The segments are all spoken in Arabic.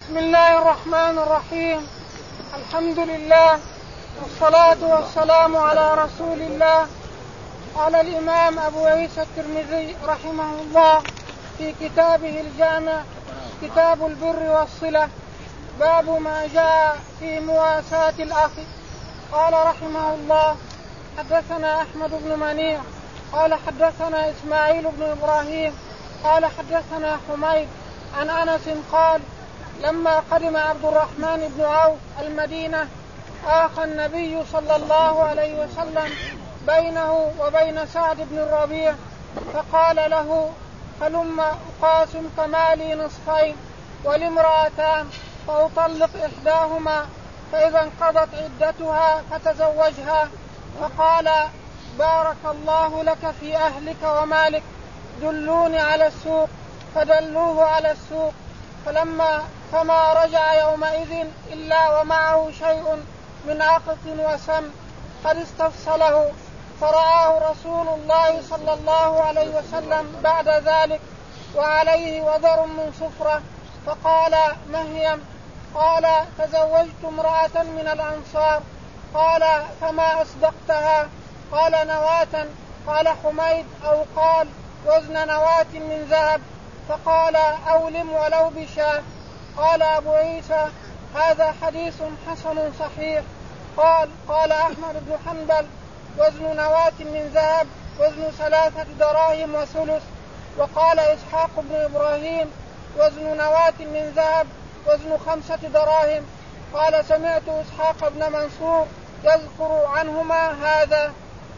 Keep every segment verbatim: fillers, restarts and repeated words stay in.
بسم الله الرحمن الرحيم. الحمد لله والصلاة والسلام على رسول الله. قال الإمام أبو عيسى الترمذي رحمه الله في كتابه الجامع كتاب البر والصلة باب ما جاء في مواساة الأخ. قال رحمه الله حدثنا أحمد بن منيع قال حدثنا إسماعيل بن إبراهيم قال حدثنا حميد عن أنس قال لما قدم عبد الرحمن بن عوف المدينة آخى النبي صلى الله عليه وسلم بينه وبين سعد بن الربيع فقال له هلم أقاسمك مالي نصفين ولامرأتان فأطلق إحداهما فإذا انقضت عدتها فتزوجها. فقال بارك الله لك في أهلك ومالك دلوني على السوق فدلوه على السوق فلما فما رجع يومئذ إلا ومعه شيء من عقط وسم قد استفصله فرآه رسول الله صلى الله عليه وسلم بعد ذلك وعليه وذر من صفرة فقال مهيم قال تزوجت امرأة من الأنصار قال فما أصدقتها قال نواة قال حميد أو قال وزن نواة من ذهب فقال أولم ولو بشاة. قال أبو عيسى هذا حديث حسن صحيح. قال قال أحمد بن حنبل وزن نواة من ذهب وزن ثلاثة دراهم وثلث. وقال إسحاق بن إبراهيم وزن نواة من ذهب وزن خمسة دراهم. قال سمعت إسحاق بن منصور يذكر عنهما هذا.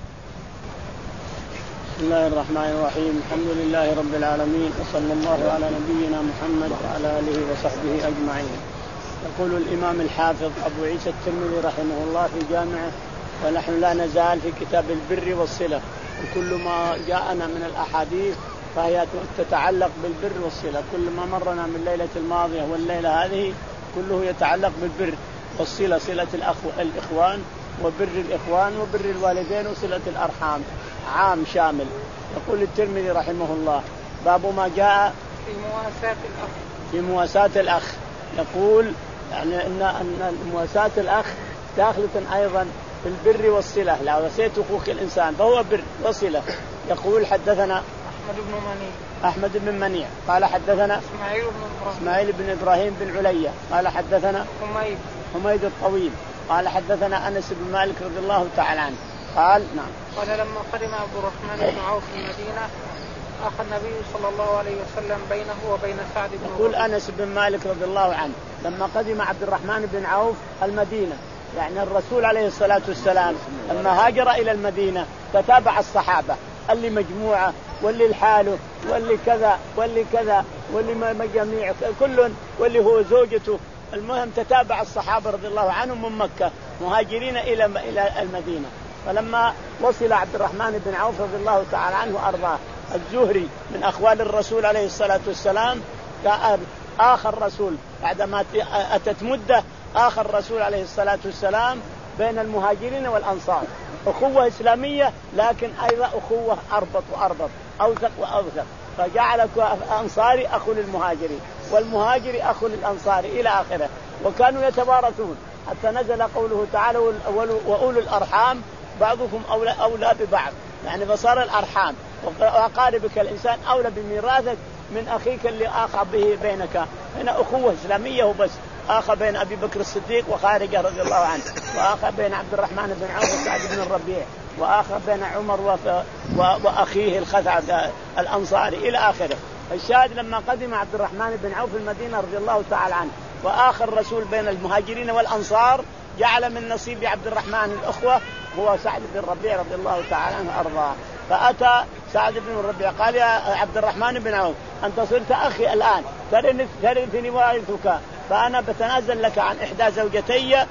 بسم الله الرحمن الرحيم. الحمد لله رب العالمين وصلى الله على نبينا محمد وعلى آله وصحبه أجمعين. يقول الإمام الحافظ أبو عيسى الترمذي رحمه الله في جامعه ونحن لا نزال في كتاب البر والصلة وكل ما جاءنا من الأحاديث فهي تتعلق بالبر والصلة. كل ما مرنا من ليلة الماضية والليلة هذه كله يتعلق بالبر والصلة صلة الإخوان وبر الإخوان وبر الوالدين وصلة الأرحام عام شامل. يقول الترمذي رحمه الله باب ما جاء في مواساة الأخ. في مواساة الأخ يقول يعني أن أن مواساة الأخ داخلة أيضا في البر والصلة. لا وصيت أخوك الإنسان فهو بر وصلة. يقول حدثنا أحمد بن منيع أحمد بن منيع قال حدثنا إسماعيل بن إبراهيم إسماعيل بن إبراهيم بن عليا قال حدثنا حميد حميد الطويل قال حدثنا أنس بن مالك رضي الله تعالى عنه قال نعم قال لما قدم عبد الرحمن بن عوف المدينة آخى النبي صلى الله عليه وسلم بينه وبين سعد بن يقول أنس بن مالك رضي الله عنه لما قدم عبد الرحمن بن عوف المدينة يعني الرسول عليه الصلاة والسلام لما هاجر إلى المدينة تتابع الصحابة اللي مجموعة واللي الحاله واللي كذا واللي كذا واللي مجميع كل واللي هو زوجته. المهم تتابع الصحابة رضي الله عنهم من مكة مهاجرين إلى إلى المدينة. فلما وصل عبد الرحمن بن عوف رضي الله تعالى عنه وأرضاه الزهري من أخوال الرسول عليه الصلاة والسلام آخر الرسول بعدما أتت مدة آخر الرسول عليه الصلاة والسلام بين المهاجرين والأنصار أخوة إسلامية لكن أيضا أخوة أربط وأربط أوثق وأوثق. فجعل أنصاري أخو للمهاجرين والمهاجري أخو للأنصاري إلى آخره. وكانوا يتوارثون حتى نزل قوله تعالى وأولو الأرحام بعضكم أولى, أولى ببعض يعني فصار الأرحام وأقاربك الإنسان أولى بميراثك من أخيك اللي آخى به بينك. هنا أخوة إسلامية وبس. آخى بين أبي بكر الصديق وخارجة رضي الله عنه وآخى بين عبد الرحمن بن عوف وسعد بن الربيع وآخى بين عمر وف... وأخيه الخزعج الأنصاري إلى آخره. الشاهد لما قدم عبد الرحمن بن عوف المدينة رضي الله تعالى عنه وآخر الرسول بين المهاجرين والأنصار جعل من نصيب عبد الرحمن الأخوة هو سعد بن الربيع رضي الله تعالى عنه أرضاه. فأتى سعد بن الربيع قال يا عبد الرحمن بن عوف أنت صرت أخي الآن ترثني وارثك فأنا بتنازل لك عن إحدى زوجتي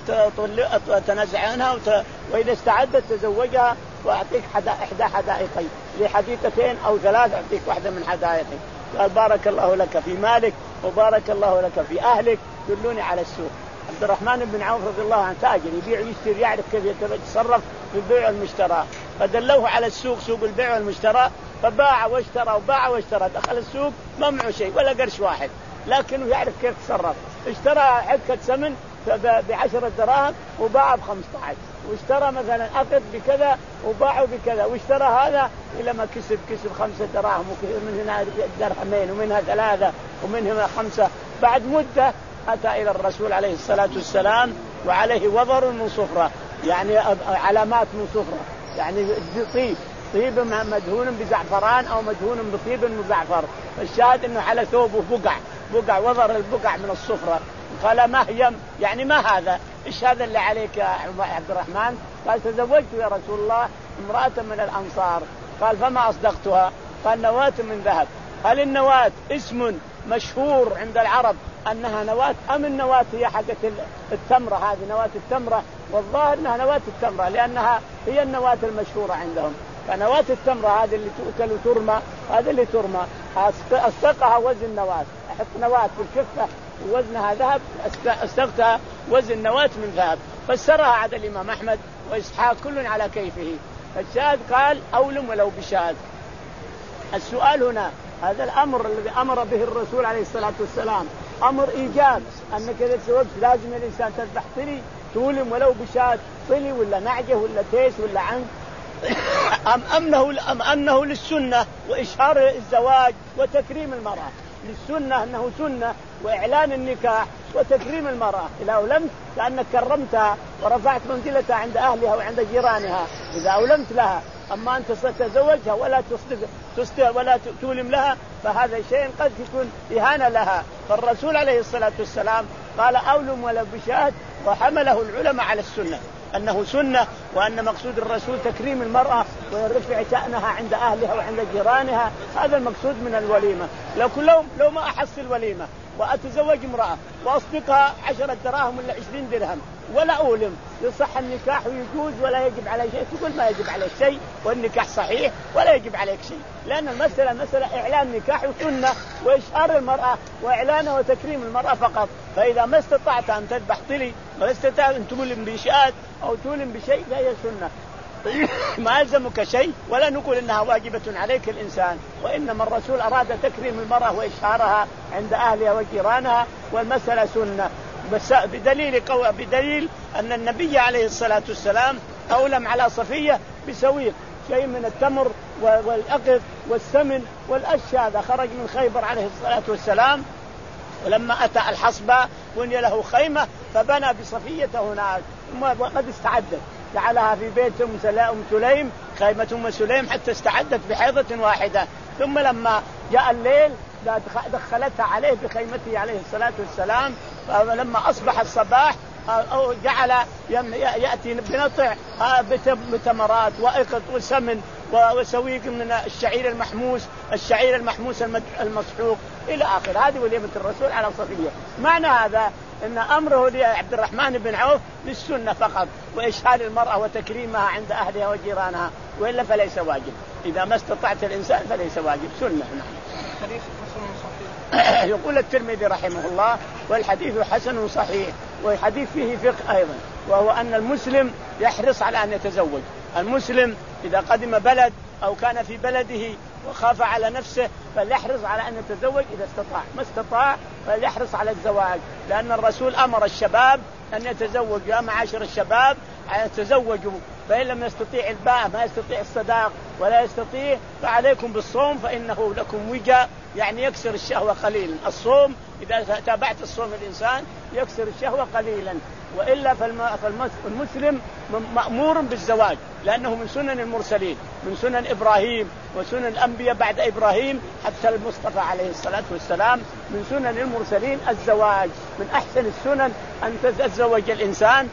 وتنازع عنها وت... وإذا استعدت تزوجها وأعطيك حدا... إحدى حدائقي لحديقتين أو ثلاث أعطيك واحدة من حدائقي. قال بارك الله لك في مالك وبارك الله لك في أهلك دلوني على السوق. عبد الرحمن بن عوف رضي الله عنه تاجر يبيع ويشتري يعرف كيف يتصرف في البيع والمشترى فدلوه على السوق سوق البيع والمشترى فباع واشترى وباع واشترى. دخل السوق ما معه شيء ولا قرش واحد لكنه يعرف كيف يتصرف اشترى حكة سمن بعشرة دراهم وباع بخمسة عشر، واشترى مثلا أقط بكذا وباعه بكذا، واشترى هذا إلى ما كسب كسب خمسة دراهم، ومن هنا درهمين ومنها ثلاثة ومنها خمسة. بعد مدة أتى إلى الرسول عليه الصلاة والسلام وعليه وضر من صفرة، يعني علامات من صفرة، يعني طيب طيب مدهون بزعفران أو مدهون بطيب مزعفر، فالشاهد أنه على ثوبه بقع بقع وضر البقع من الصفرة. قال ما هي يعني ما هذا؟ إيش هذا اللي عليك يا عبد الرحمن؟ قال تزوجت يا رسول الله امرأة من الأنصار. قال فما أصدقتها؟ قال نواة من ذهب. هل النواة اسم مشهور عند العرب أنها نواة أم النواة هي حقة التمرة؟ هذه نواة التمرة، والظاهر أنها نواة التمرة لأنها هي النواة المشهورة عندهم. فنواة التمرة هذه اللي تؤكل وترمى، هذه اللي ترمى أصدقها وزن نواة، أحط نواة في الكفة ووزنها ذهب، أصدقتها وزن نواة من ذهب. فسرها عاد الإمام أحمد وإسحاق كل على كيفه. الشاهد قال أولم ولو بشاهد. السؤال هنا هذا الأمر الذي أمر به الرسول عليه الصلاة والسلام أمر إيجاب، أنك إذا تزوجت لازم الإنسان تذبح طلي تولم ولو بشاة، طلي ولا نعجة ولا تيس ولا عنق، أم أنه, أم أنه للسنة وإشهار الزواج وتكريم المرأة؟ للسنة أنه سنة وإعلان النكاح وتكريم المرأة. إذا أولمت لأنك كرمتها ورفعت منزلتها عند أهلها وعند جيرانها، إذا أولمت لها. أما أنت ستزوجها ولا تصدق تصدق ولا تولم لها فهذا شيء قد يكون إهانة لها. فالرسول عليه الصلاة والسلام قال أولم ولا بشاهد، وحمله العلماء على السنة أنه سنة، وأن مقصود الرسول تكريم المرأة ويرفع شأنها عند أهلها وعند جيرانها. هذا المقصود من الوليمة. لو لو لو ما أحصل الوليمة وأتزوج امرأة وأصدقها عشرة دراهم ولا عشرين درهم ولا أولم، يصح النكاح ويجوز ولا يجب عليه شيء؟ تقول ما يجب عليك شيء والنكاح صحيح ولا يجب عليك شيء، لأن المسألة مسألة إعلان نكاح وسنة وإشهار المرأة وإعلانه وتكريم المرأة فقط. فإذا ما استطعت أن تذبح طلي ولا استطعت أن تولم بشاة أو تولم بشيء فهي سنة، ما يلزمك شيء ولا نقول إنها واجبة عليك الإنسان، وإنما الرسول أراد تكريم المرأة وإشهارها عند أهلها وجيرانها، والمسألة سنة. بس بدليل قوة بدليل أن النبي عليه الصلاة والسلام أولم على صفية بسويق، شيء من التمر والأقط والسمن والأشياء. هذا خرج من خيبر عليه الصلاة والسلام، ولما أتى الحصبة بني له خيمة فبنى بصفية هناك، وقد استعدت جعلها في بيت أم سليم، خيمة أم سليم، حتى استعدت بحيضة واحدة. ثم لما جاء الليل دخلتها عليه بخيمته عليه الصلاة والسلام. فلما أصبح الصباح جعل يأتي بنطع بتمرات وإقط وسمن وسويق من الشعير المحموس الشعير المحموس المسحوق إلى آخر. هذه وليمة الرسول على صفية. معنى هذا إن أمره لعبد الرحمن بن عوف للسنة فقط وإشهار المرأة وتكريمها عند أهلها وجيرانها، وإلا فليس واجب. إذا ما استطعت الإنسان فليس واجب، سنة. نعم. حديث حسن صحيح. يقول الترمذي رحمه الله والحديث حسن صحيح، والحديث فيه فقه أيضا، وهو أن المسلم يحرص على أن يتزوج. المسلم إذا قدم بلد أو كان في بلده وخاف على نفسه فليحرص على أن يتزوج إذا استطاع، ما استطاع فليحرص على الزواج، لأن الرسول أمر الشباب أن يتزوج. يا معاشر الشباب يتزوجوا، فإن لم يستطيع الباء ما يستطيع الصداق ولا يستطيع فعليكم بالصوم فإنه لكم وجاء، يعني يكسر الشهوة قليلا. الصوم إذا تابعت الصوم الإنسان يكسر الشهوة قليلا، وإلا فالمسلم مأمور بالزواج، لأنه من سنن المرسلين، من سنن إبراهيم وسنن الأنبياء بعد إبراهيم حتى المصطفى عليه الصلاة والسلام. من سنن المرسلين الزواج، من أحسن السنن أن تتزوج الإنسان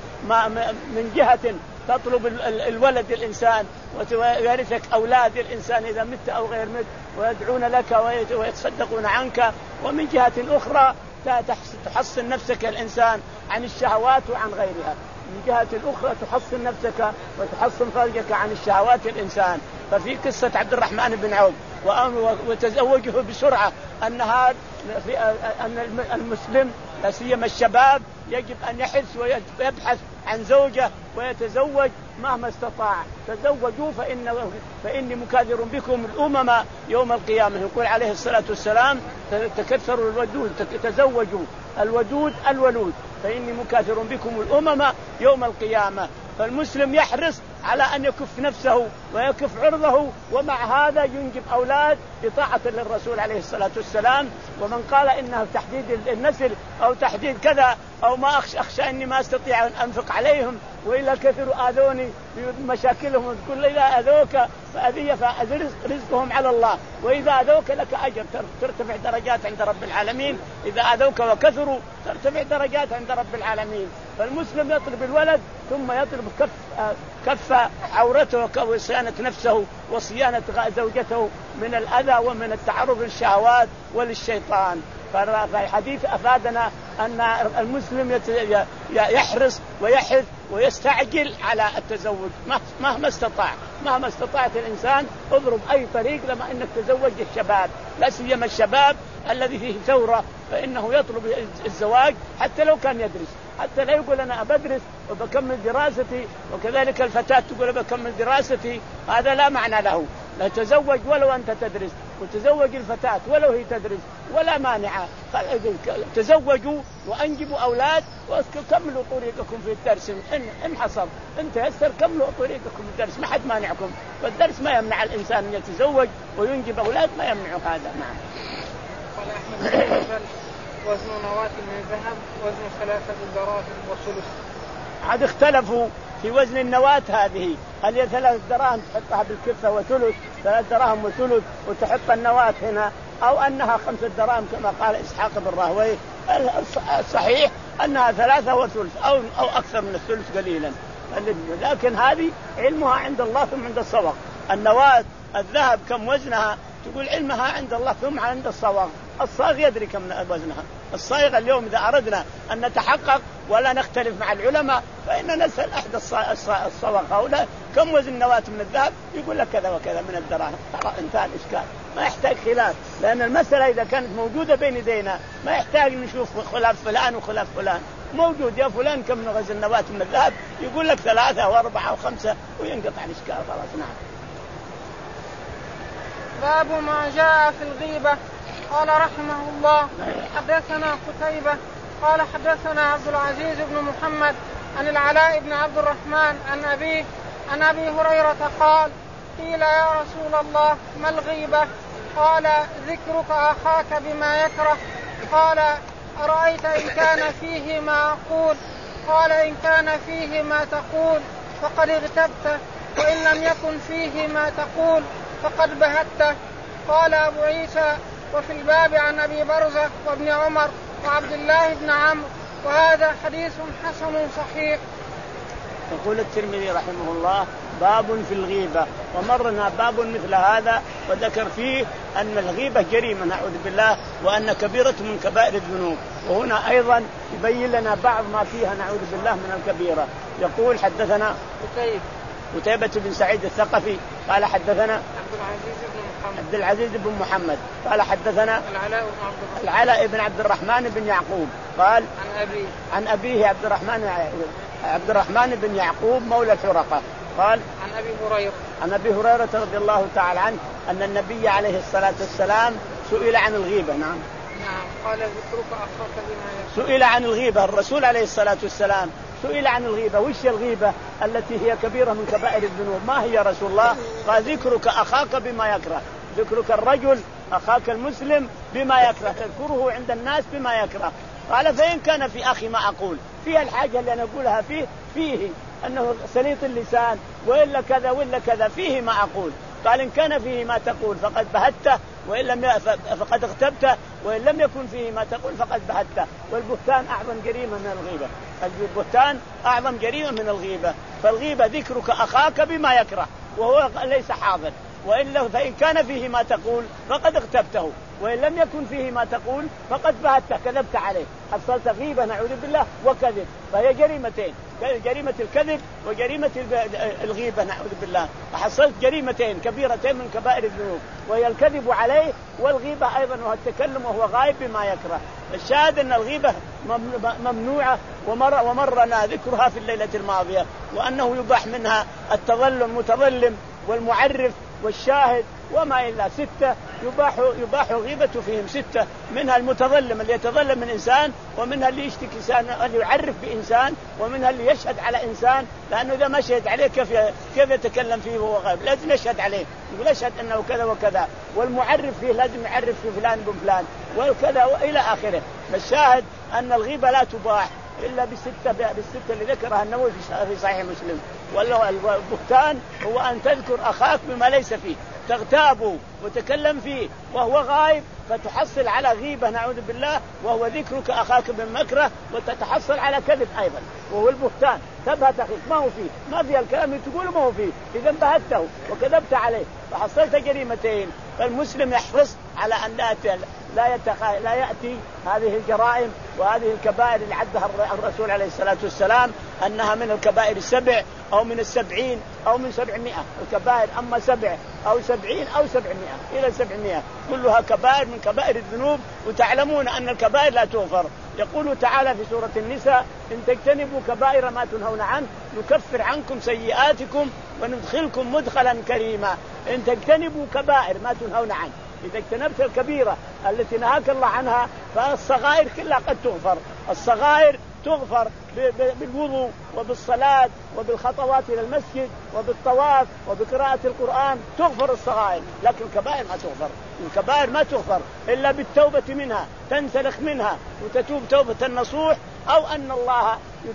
من جهة تطلب الولد الإنسان ويرثك أولاد الإنسان إذا مت أو غير مت ويدعون لك ويتصدقون عنك، ومن جهة أخرى تحصن نفسك الإنسان عن الشهوات وعن غيرها. من جهة أخرى تحصن نفسك وتحصن فرجك عن الشهوات الإنسان. ففي قصة عبد الرحمن بن عوف وتزوجه بسرعة أن أن المسلم لا سيما الشباب يجب أن يحث ويبحث عن زوجة ويتزوج مهما استطاع. تزوجوا فإن فإني مكاثر بكم الأمم يوم القيامة. يقول عليه الصلاة والسلام تكثروا الودود، تزوجوا الودود الولود فإني مكاثر بكم الأمم يوم القيامة. فالمسلم يحرص على أن يكف نفسه ويكف عرضه، ومع هذا ينجب أولاد بطاعة للرسول عليه الصلاة والسلام. ومن قال إنه تحديد النسل أو تحديد كذا أو ما أخشى, أخشى أني ما أستطيع أن أنفق عليهم وإلا كثروا آذوني بمشاكلهم، تقول إذا أذوك فأذية فرزقهم على الله، وإذا أذوك لك أجر ترتفع درجات عند رب العالمين. إذا أذوك وكثروا ترتفع درجات عند رب العالمين. فالمسلم يطلب الولد ثم يطلب كف كف عورته وصيانة نفسه وصيانة زوجته من الأذى ومن التعرض للشهوات وللشيطان. فالحديث أفادنا أن المسلم يحرص ويحث ويستعجل على التزوج مهما استطاع. مهما استطاعت الإنسان اضرب أي طريق لما أنك تزوج الشباب، لا سيما الشباب الذي فيه ثورة، فإنه يطلب الزواج حتى لو كان يدرس، حتى لا يقول أنا أبدرس وبكمل دراستي. وكذلك الفتاة تقول بكمل دراستي، هذا لا معنى له. لا تزوج ولو أنت تدرس، وتزوج الفتاة ولو هي تدرس، ولا مانع. تزوجوا وأنجبوا أولاد وكملوا طريقكم في الدرس. إن, إن حصل إن تيسر كملوا طريقكم في الدرس، ما حد مانعكم. والدرس ما يمنع الإنسان أن يتزوج وينجب أولاد، ما يمنع هذا. نعم. قال أحمد وزن نواة من ذهب وزن ثلاثة دراهم وثلث. عاد اختلفوا في وزن النواة هذه، هل هي ثلاث دراهم تحطها بالكفة وثلث، ثلاث دراهم وثلث وتحط النواة هنا، أو أنها خمسة دراهم كما قال إسحاق بن راهويه. الصحيح أنها ثلاثة وثلث أو أو أكثر من الثلث قليلا، لكن هذه علمها عند الله ثم عند الصواغ. النواة الذهب كم وزنها تقول علمها عند الله ثم عند الصواغ. الصاغ يدري كم وزنها. الصاغ اليوم إذا أردنا أن نتحقق ولا نختلف مع العلماء فإن نسأل أحد الصواغ هؤلاء كم وزن نواة من الذهب، يقول لك كذا وكذا من الدراهم. انتهى الإشكال، ما يحتاج خلاف، لأن المسألة إذا كانت موجودة بين يدينا ما يحتاج نشوف خلاف فلان وخلاف فلان. موجود يا فلان كم وزن نواة من الذهب، يقول لك ثلاثة وأربعة وخمسة وينقطع الإشكال خلاص. نعم. باب ما جاء في الغيبة. قال رحمه الله حدثنا قتيبة قال حدثنا عبد العزيز بن محمد عن العلاء بن عبد الرحمن عن أبيه عن أبي هريرة قال قيل يا رسول الله ما الغيبة؟ قال ذكرك أخاك بما يكره. قال أرأيت إن كان فيه ما أقول؟ قال إن كان فيه ما تقول فقد اغتبته، وإن لم يكن فيه ما تقول فقد بهته. قال أبو عيسى وفي الباب عن أبي برزة وابن عمر وعبد الله بن عمرو، وهذا حديث حسن صحيح. يقول الترمذي رحمه الله باب في الغيبة، ومرنا باب مثل هذا وذكر فيه أن الغيبة جريمة نعوذ بالله، وأن كبيرة من كبائر الذنوب. وهنا أيضا يبين لنا بعض ما فيها نعوذ بالله من الكبيرة. يقول حدثنا قتيبة قتيبة بن سعيد الثقفي قال حدثنا عبد العزيز بن محمد عبد العزيز بن محمد قال حدثنا العلاء بن عبد الرحمن العلاء بن عبد الرحمن بن يعقوب قال عن أبيه عن أبيه عبد الرحمن عبد الرحمن بن يعقوب مولى الحرقة قال عن أبي هريرة عن أبي هريرة رضي الله تعالى عنه أن النبي عليه الصلاة والسلام سئل عن الغيبة. نعم نعم قال ذكرك أخاك بما يكره. سئل عن الغيبة الرسول عليه الصلاة والسلام سئل عن الغيبة، وش الغيبة التي هي كبيرة من كبائر الذنوب؟ ما هي رسول الله؟ قال ذكرك أخاك بما يكره، ذكرك الرجل أخاك المسلم بما يكره، تذكره عند الناس بما يكره. قال فإن كان في أخي ما أقول، فيها الحاجة اللي أنا أقولها فيه فيه أنه سليط اللسان وإلا كذا وإلا كذا، فيه ما أقول. قال إن كان فيه ما تقول فقد بهته، وإن لم فقد اغتبته، وإن لم يكن فيه ما تقول فقد بهته. والبهتان أعظم جريمة من الغيبة، البهتان أعظم جريمة من الغيبة. فالغيبة ذكرك أخاك بما يكره وهو ليس حاضر، وإلا فإن كان فيه ما تقول فقد اغتبته، وإن لم يكن فيه ما تقول فقد بهته، كذبت عليه، حصلت غيبة نعوذ بالله وكذب. فهي جريمتين، جريمة الكذب وجريمة الغيبة نعوذ بالله. حصلت جريمتين كبيرتين من كبائر الذنوب، وهي الكذب عليه والغيبة أيضا، وهو التكلم وهو غائب بما يكره. الشاهد أن الغيبة ممنوعة ومر ومرنا ذكرها في الليلة الماضية، وأنه يباح منها التظلم متظلم والمعرف والشاهد وما إلا ستة يباح يباح غيبة فيهم ستة، منها المتظلم اللي يتظلم من إنسان، ومنها اللي يشتكي إنسان اللي يعرف بإنسان، ومنها اللي يشهد على إنسان، لأنه إذا ما شهد عليه كيف كيف يتكلم فيه وهو غائب؟ لازم يشهد عليه، يقول أشهد أنه كذا وكذا، والمعرف فيه لازم يعرف في فلان بن فلان وكذا وإلى آخره. الشاهد أن الغيبة لا تباح إلا بالستة بالستة اللي ذكرها النووي في صحيح مسلم. والبهتان هو أن تذكر أخاك بما ليس فيه، تغتابه وتكلم فيه وهو غائب فتحصل على غيبة نعوذ بالله، وهو ذكرك أخاك بالمكره، وتتحصل على كذب أيضا وهو البهتان. تبهت أخيك ما هو فيه، ما في الكلام اللي تقوله ما هو فيه، إذا بهته وكذبت عليه فحصلت جريمتين. فالمسلم يحرص على أن لا لا, يتخ... لا يأتي هذه الجرائم وهذه الكبائر اللي عدها الرسول عليه الصلاة والسلام أنها من الكبائر السبع أو من السبعين أو من سبعمائة الكبائر، أما سبع أو سبعين أو سبعمائة إلى سبعمائة كلها كبائر من كبائر الذنوب. وتعلمون أن الكبائر لا تغفر. يقول تعالى في سورة النساء: إن تجتنبوا كبائر ما تنهون عنه نكفر عنكم سيئاتكم وندخلكم مدخلا كريما. إن تجتنبوا كبائر ما تنهون عنه، إذا اجتنبت الكبيرة التي نهاك الله عنها فالصغائر كلها قد تغفر. الصغائر تغفر بالوضوء وبالصلاة وبالخطوات إلى المسجد وبالطواف وبقراءة القرآن تغفر الصغائر، لكن الكبائر ما تغفر. الكبائر ما تغفر إلا بالتوبة منها، تنسلخ منها وتتوب توبة نصوح، أو أن الله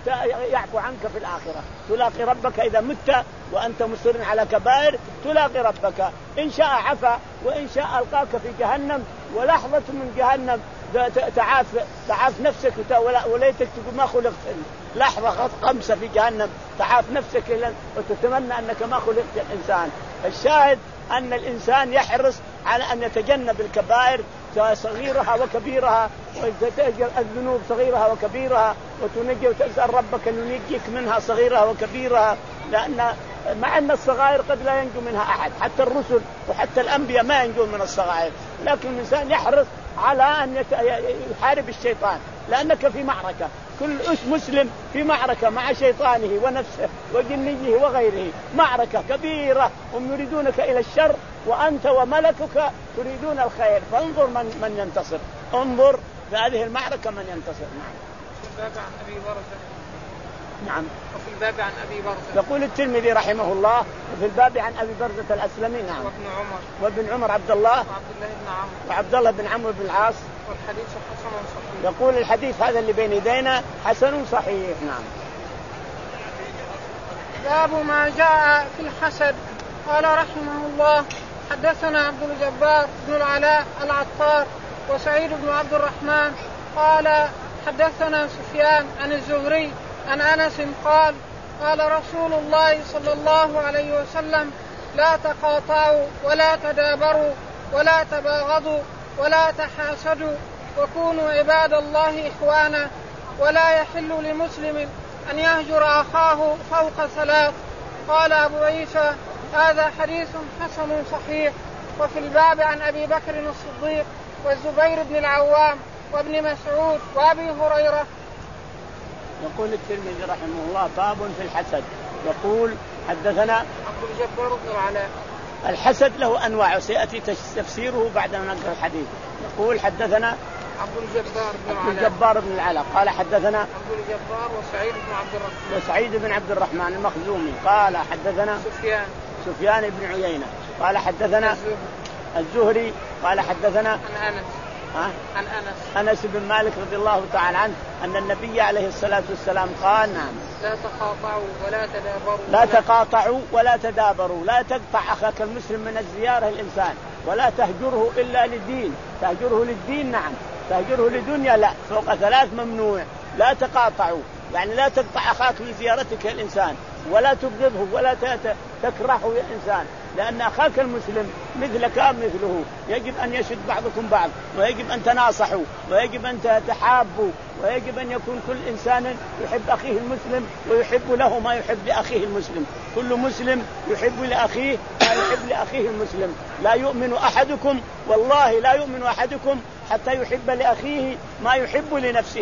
يعفو عنك في الآخرة. تلاقي ربك إذا مت وأنت مصر على كبائر، تلاقي ربك إن شاء عفا وإن شاء ألقاك في جهنم، ولحظة من جهنم تعاف تعاف نفسك وليتك تقول ما خلقت. لحظة خمسة في جهنم تعاف نفسك وتتمنى أنك ما خلقت الإنسان. الشاهد أن الإنسان يحرص على أن يتجنب الكبائر صغيرها وكبيرها، وتأجل الذنوب صغيرها وكبيرها، وتنجي وتسأل ربك أن ينجيك منها صغيرها وكبيرها، لأن مع أن الصغائر قد لا ينجو منها أحد، حتى الرسل وحتى الأنبياء ما ينجون من الصغائر، لكن الإنسان يحرص على أن يحارب الشيطان، لأنك في معركة. كل مسلم في معركة مع شيطانه ونفسه وجنيه وغيره، معركة كبيرة، هم يريدونك إلى الشر وأنت وملكك تريدون الخير، فانظر من, من ينتصر. انظر في هذه المعركة من ينتصر. نعم. في الباب عن أبي برزة. نعم. وفي الباب عن أبي برزة. يقول الترمذي رحمه الله: وفي الباب عن أبي برزة الأسلمي. نعم. وابن عمر. وابن عمر عبد الله. وعبد الله بن عمرو. وعبد الله بن عمرو بن العاص. والحديث حسن صحيح. يقول الحديث هذا اللي بين يدينا حسن صحيح. نعم. باب ما جاء في الحسد. قال رحمه الله: حدثنا عبد الجبار بن العلاء العطار وسعيد بن عبد الرحمن قال حدثنا سفيان عن الزهري عن أنس قال: قال رسول الله صلى الله عليه وسلم: لا تقاطعوا ولا تدابروا ولا تباغضوا ولا تحاسدوا وكونوا عباد الله إخوانا، ولا يحل لمسلم أن يهجر أخاه فوق ثلاث. قال أبو عيسى: هذا حديث حسن صحيح. وفي الباب عن أبي بكر الصديق والزبير بن العوام وابن مسعود وأبي هريرة. يقول الترمذي رحمه الله: باب في الحسد. يقول حدثنا عبد الجبار بن العلاء. الحسد له أنواع سيأتي تفسيره بعد ما نقرأ الحديث. يقول حدثنا عبد الجبار بن العلاء. عبد الجبار بن العلاء قال حدثنا عبد الجبار وسعيد بن عبد الرحمن وسعيد بن عبد الرحمن المخزومي قال حدثنا سفيان سفيان بن عيينة قال حدثنا الزهري قال حدثنا عن أنس ها؟ عن أنس أنس بن مالك رضي الله تعالى عنه أن النبي عليه الصلاة والسلام قال: نعم، لا تقاطعوا ولا تدابروا لا تقاطعوا ولا تدابروا، لا تقطع أخاك المسلم من الزيارة الإنسان، ولا تهجره إلا للدين. تهجره للدين نعم، تهجره لدنيا لا، فوق ثلاث ممنوع. لا تقاطعوا يعني لا تقطع أخاك لزيارتك الإنسان، ولا تبغضه ولا تكرهه الإنسان، لأن أخاك المسلم مثلك مثله، يجب أن يشد بعضكم بعض، ويجب أن تناصحوا، ويجب أن تتحابوا، ويجب أن يكون كل إنسان يحب أخيه المسلم ويحب له ما يحب لأخيه المسلم. كل مسلم يحب لأخيه ما يحب لأخيه المسلم. لا يؤمن أحدكم، والله لا يؤمن أحدكم حتى يحب لأخيه ما يحب لنفسه.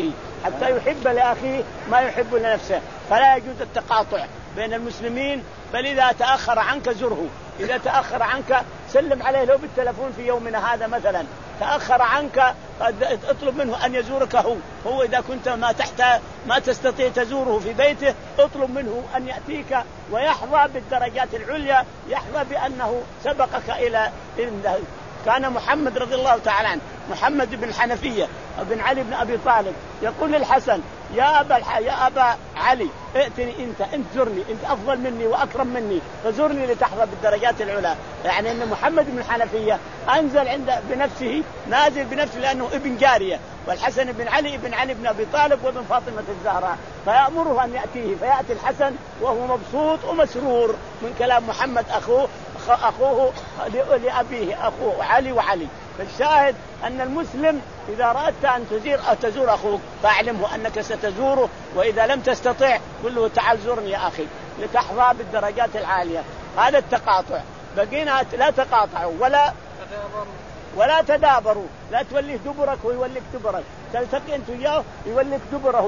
حتى يحب لأخيه ما يحب لنفسه. فلا يجوز التقاطع بين المسلمين، بل إذا تأخر عنك زره، إذا تأخر عنك سلم عليه لو بالتلفون في يومنا هذا مثلا، تأخر عنك اطلب منه أن يزورك هو هو إذا كنت ما تحت ما تستطيع تزوره في بيته اطلب منه أن يأتيك ويحظى بالدرجات العليا، يحظى بأنه سبقك إلى إن كان محمد رضي الله تعالى عنه محمد بن الحنفية بن علي بن أبي طالب يقول للحسن يا أبا الح... يا أبا علي ائتني أنت أنت زرني، أنت أفضل مني وأكرم مني فزرني لتحظى بالدرجات العلى. يعني أن محمد بن الحنفية أنزل عند بنفسه، نازل بنفسه لأنه ابن جارية، والحسن بن علي بن علي بن أبي طالب وابن فاطمة الزهراء، فيأمره أن يأتيه، فيأتي الحسن وهو مبسوط ومسرور من كلام محمد أخوه أخوه لأبيه أخوه علي وعلي. فالشاهد أن المسلم إذا أردت أن تزور أو تزور أخوك فاعلمه أنك ستزوره، وإذا لم تستطع قل له تعال زورني يا أخي لتحظى بالدرجات العالية. هذا التقاطع. بقينا لا تقاطعوا ولا ولا تدابروا، لا توليه دبرك ويوليك دبرك، تلتقي أنت وياه يوليك دبره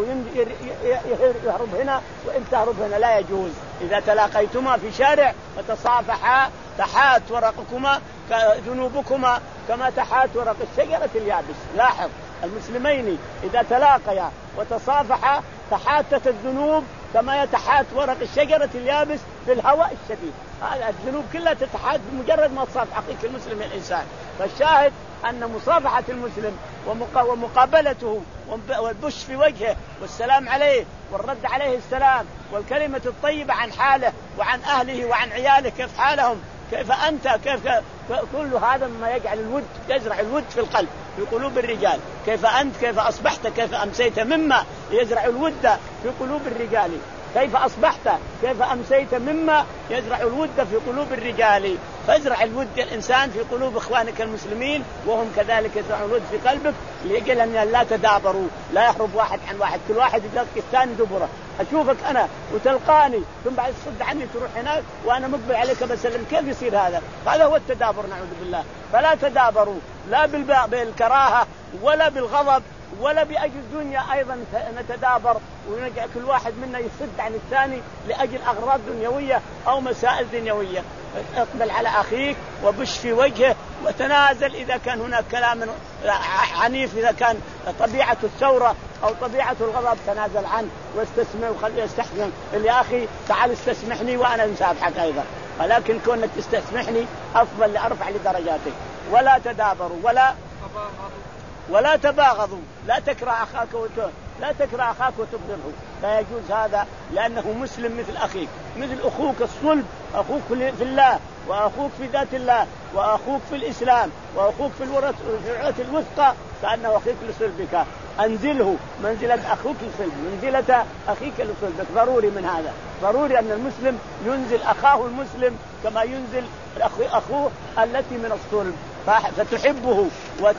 يهرب هنا وإنت تهرب هنا، لا يجوز. إذا تلاقيتما في شارع وتصافحا تحات ورقكما ذنوبكما كما تحات ورق الشجرة اليابس. لاحظ المسلمين إذا تلاقيا وتصافحا تحاتت الذنوب كما يتحات ورق الشجرة اليابس في الهواء الشديد. هذا الذنوب كلها تتحات بمجرد ما تصافح أخيك المسلم الإنسان. فالشاهد أن مصافحة المسلم ومقابلته والبش في وجهه والسلام عليه والرد عليه السلام والكلمة الطيبة عن حاله وعن أهله وعن عياله كيف حالهم كيف أنت كيف كل هذا مما يجعل الود يزرع الود في القلب في قلوب الرجال. كيف أنت كيف أصبحت كيف أمسيت مما يزرع الود في قلوب الرجال. كيف أصبحت كيف أمسيت مما يزرع الود في قلوب الرجال. فازرع الود الإنسان في قلوب إخوانك المسلمين وهم كذلك يزرعون الود في قلبك، ليجل أن لا تدابروا، لا يهرب واحد عن واحد، كل واحد يدق الثاني دبره. أشوفك أنا وتلقاني ثم بعد تصد عني تروح هناك وأنا مقبل عليك بسلم، كيف يصير هذا؟ هذا هو التدابر نعوذ بالله. فلا تدابروا لا بالكراهة ولا بالغضب ولا بأجل الدنيا أيضا نتدابر ونجع كل واحد منا يصد عن الثاني لأجل أغراض دنيوية أو مسائل دنيوية. اقبل على أخيك وبش في وجهه وتنازل إذا كان هناك كلام عنيف، إذا كان طبيعة الثورة أو طبيعة الغضب تنازل عنه واستسمع وخليه يستحسن اللي يا أخي تعال استسمحني وأنا مسامحك أيضا، ولكن كونك تستسمحني أفضل لأرفع لدرجاتك. ولا تدابروا ولا ولا تباغضوا، لا تكره أخاك وت... لا تكره أخاك وتبغضه، لا يجوز هذا، لأنه مسلم مثل أخيك، مثل أخوك الصلب، أخوك في الله وأخوك في ذات الله وأخوك في الإسلام وأخوك في الورث الوثقى كأنه أخيك لصلبك. أنزله منزلة أخوك لصلب، منزلة أخيك لصلبك. ضروري من هذا، ضروري أن المسلم ينزل أخاه المسلم كما ينزل أخوه التي من الصلب، فتحبه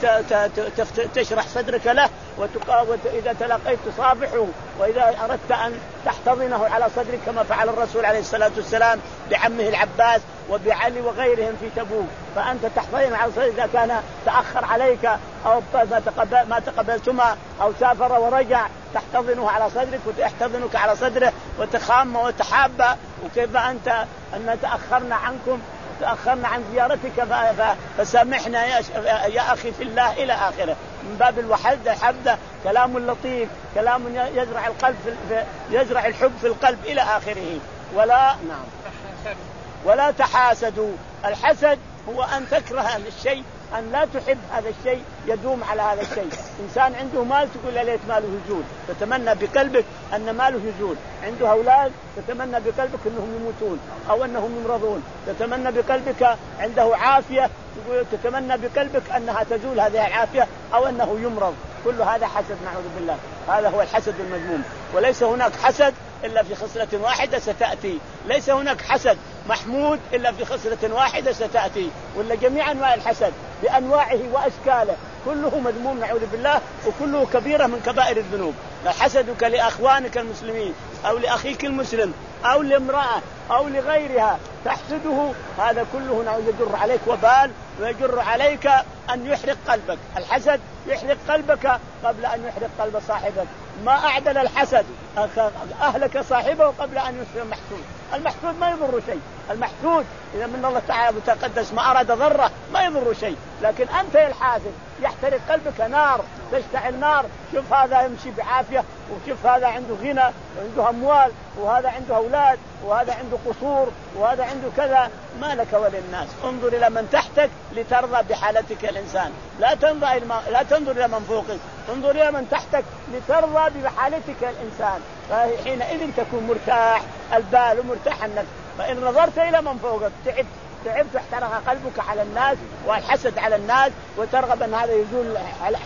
وتشرح صدرك له، وإذا تلاقيت تصافحه، وإذا أردت أن تحتضنه على صدرك كما فعل الرسول عليه الصلاة والسلام بعمه العباس وبعلي وغيرهم في تبوك، فأنت تحتضنه على صدرك إذا كان تأخر عليك أو ما تقبلتما أو سافر ورجع تحتضنه على صدرك وتحتضنك على صدره وتخام وتحابة. وكيف أنت أن تأخرنا عنكم تأخرنا عن زيارتك فسامحنا يا أخي في الله إلى آخره، من باب الوحدة حبة، كلام لطيف، كلام يزرع القلب في يزرع الحب في القلب إلى آخره. ولا نعم ولا تحاسدوا. الحسد هو أن تكره الشيء، أن لا تحب هذا الشيء يدوم على هذا الشيء. إنسان عنده مال تقول يا ليت ماله يزول، تتمنى بقلبك أن ماله يزول. عنده أولاد تتمنى بقلبك أنهم يموتون أو أنهم يمرضون. تتمنى بقلبك عنده عافية تتمنى بقلبك أنها تزول هذه العافية أو أنه يمرض. كل هذا حسد نعوذ بالله، هذا هو الحسد المذموم. وليس هناك حسد إلا في خصلة واحدة ستأتي، ليس هناك حسد محمود إلا في خصلة واحدة ستأتي، ولا جميع أنواع الحسد بأنواعه وأشكاله كله مذموم نعوذ بالله، وكله كبيرة من كبائر الذنوب. حسدك لأخوانك المسلمين أو لأخيك المسلم أو لامرأة أو لغيرها تحسده، هذا كله يجر عليك وبال ويجر عليك أن يحرق قلبك. الحسد يحرق قلبك قبل أن يحرق قلب صاحبك. ما أعدل الحسد أهلك صاحبه قبل أن يصير محسود. المحسود ما يضر شيء. المحسود إذا من الله تعالى متقدس ما أراد ضره ما يضر شيء، لكن أنت يا الحاسد يحترق قلبك نار، تشتعل نار. شوف هذا يمشي بعافية، وشوف هذا عنده غنى وعنده أموال، وهذا عنده أولاد، وهذا عنده قصور، وهذا عنده كذا. ما لك وللناس. انظر إلى من تحتك لترضى بحالتك الإنسان، لا تنظر إلى لا تنظر إلى من فوقك، انظر إلى من تحتك لترضى بحالتك الإنسان. فحينئذ تكون مرتاح البال ومرتاح النفس. فإن نظرت إلى من فوقك تعبت تعبت واحترق قلبك على الناس والحسد على الناس، وترغب أن هذا يزول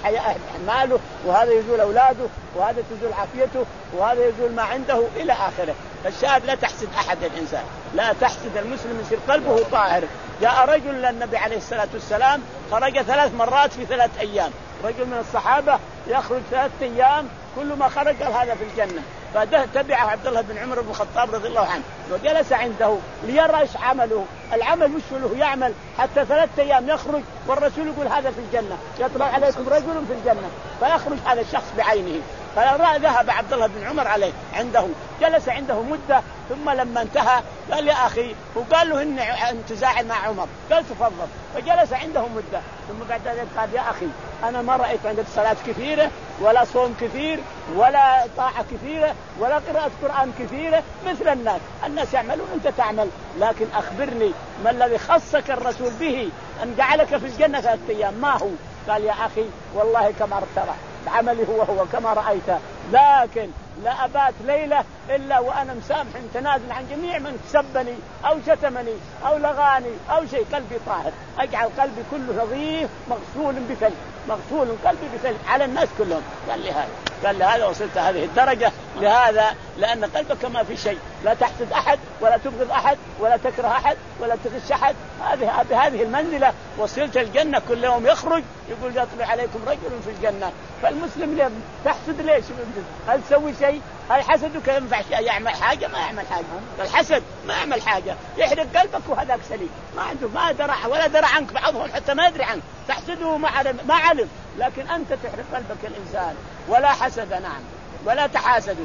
ماله، وهذا يزول أولاده، وهذا تزول عافيته، وهذا يزول ما عنده إلى آخره. فالشاهد لا تحسد أحد الإنسان، لا تحسد المسلم يصير قلبه طاهر. جاء رجل للنبي عليه الصلاة والسلام خرج ثلاث مرات في ثلاث أيام، رجل من الصحابة يخرج ثلاث أيام كل ما خرج قال هذا في الجنة. فتبعه عبد الله بن عمر بن الخطاب رضي الله عنه وجلس عنده ليرى ايش عمله. العمل وش له يعمل حتى ثلاثة ايام يخرج والرسول يقول هذا في الجنة، يطلع عليكم رجل في الجنة، فيخرج هذا الشخص بعينه. فذهب عبد الله بن عمر عليه عنده، جلس عنده مدة، ثم لما انتهى قال يا أخي، وقال له إن أنت زاعل مع عمر، قال تفضل. فجلس عنده مدة، ثم بعد ذلك قال يا أخي أنا ما رأيت عندك صلاة كثيرة ولا صوم كثير ولا طاعة كثيرة ولا قراءة قرآن كثيرة مثل الناس. الناس يعملون أنت تعمل، لكن أخبرني ما الذي خصك الرسول به أن جعلك في الجنة ثلاثة أيام، ما هو؟ قال يا أخي والله كما ترى عملي هو هو كما رأيت، لكن لا أبات ليلة إلا وأنا مسامح تنازل عن جميع من سبني أو شتمني أو لغاني أو شيء. قلبي طاهر، أجعل قلبي كله نظيف مغسول بثلج، مغسول قلبي بثلج على الناس كلهم. قال لي هذا قال لي هذا وصلت هذه الدرجة لهذا لأن قلبك ما في شيء، لا تحسد أحد ولا تبغض أحد ولا تكره أحد ولا تغش أحد. هذه بهذه المنزلة وصلت الجنة. كل يوم يخرج يقول يطلع عليكم رجل في الجنة. فالمسلم ليه تحسد؟ ليش؟ هل تسوي شيء؟ هل حسدك ينفع يعمل حاجة؟ ما يعمل حاجة. الحسد ما يعمل حاجة، يحرق قلبك وهذاك سليم، ما عنده ما درع ولا درع عنك، بعضهم حتى ما يدري عنك، تحسده ما علم ما علم، لكن أنت تحرق قلبك الإنسان. ولا حسد، نعم، ولا تحاسدوا.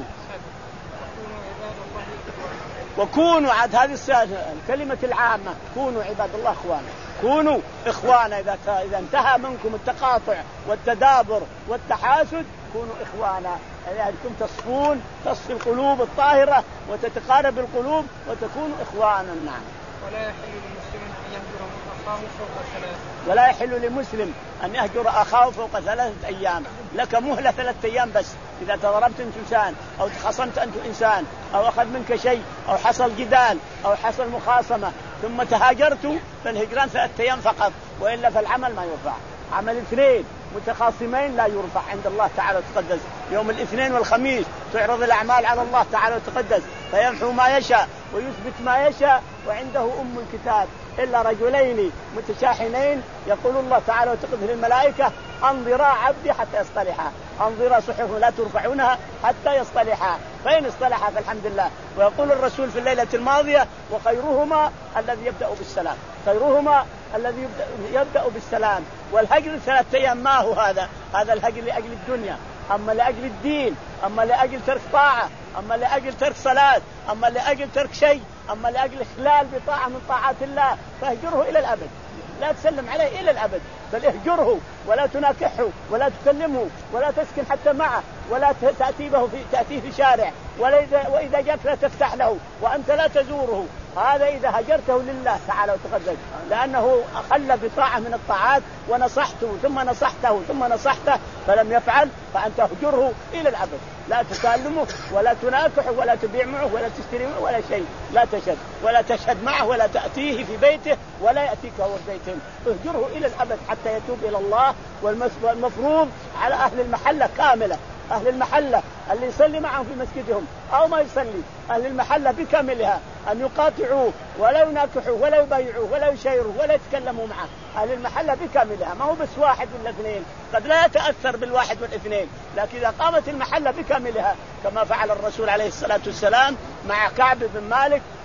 وكونوا عاد هذه الكلمة العامة، كونوا عباد الله إخوانا، كونوا إخوانا. إذا إذا انتهى منكم التقاطع والتدابر والتحاسد كونوا إخوانا، يعني أنتم تصفون تصفي القلوب الطاهرة وتتقارب القلوب وتكونوا إخوانا. نعم. ولا يحل للمسلم أن يهجر أخاه فوق ثلاث ولا يحل لمسلم أن يهجر أخاه فوق ثلاثة أيام. لك مهلة ثلاثة أيام بس. إذا تضربت أنت إنسان أو تخاصمت أنت إنسان أو أخذ منك شيء أو حصل جدال أو حصل مخاصمة ثم تهاجرت فالهجران ثلاثة أيام فقط، وإلا فالعمل ما يرفع. عمل اثنين متخاصمين لا يرفع عند الله تعالى وتقدس. يوم الاثنين والخميس تعرض الأعمال على الله تعالى وتقدس فيمحو ما يشاء ويثبت ما يشاء، وعنده أم الكتاب. إلا رجلين متشاحنين يقول الله تعالى وتقدس للملائكة انظرا عبدي حتى يصطلحا، انظرا صحفه لا ترفعونها حتى يصطلحا، فإن اصطلحا فالحمد لله. ويقول الرسول في الليلة الماضية وخيرهما الذي يبدأ بالسلام، خيرهما الذي يبدأ, يبدأ بالسلام. والهجر ثلاثة أيام ما هو هذا؟ هذا الهجر لأجل الدنيا، أما لأجل الدين، أما لأجل ترك طاعة، أما لأجل ترك صلاة، أما لأجل ترك شيء، أما لأجل إخلال بطاعة من طاعات الله، فاهجره إلى الأبد، لا تسلم عليه إلى الأبد، بل اهجره ولا تناكحه ولا تكلمه ولا تسكن حتى معه ولا تأتي به في تأتيه في شارع، وإذا جاءك لا تفتح له وأنت لا تزوره. هذا إذا هجرته لله تعالى وتقدس، لأنه أخل بطاعة من الطاعات ونصحته ثم نصحته ثم نصحته فلم يفعل، فأنت اهجره إلى الأبد، لا تكلمه ولا تناكحه ولا تبيع معه ولا تشتري معه ولا شيء، لا تشهد ولا تشهد معه ولا تأتيه في بيته ولا يأتيك هو في بيته، اهجره إلى الأبد حتى يتوب إلى الله. والمفروض على أهل المحلة كاملة، أهل المحلة اللي يصلي معهم في مسجدهم أو ما يصلي، أهل المحلة بكاملها أن يقاطعوه ولا يناكحوه ولا يبايعوه ولا يشيروه ولا يتكلموا معه. أهل المحلة بكاملها، ما هو بس واحد ولا اثنين، قد لا يتأثر بالواحد والاثنين، لكن إذا قامت المحلة بكاملها كما فعل الرسول عليه الصلاة والسلام مع كعب بن مالك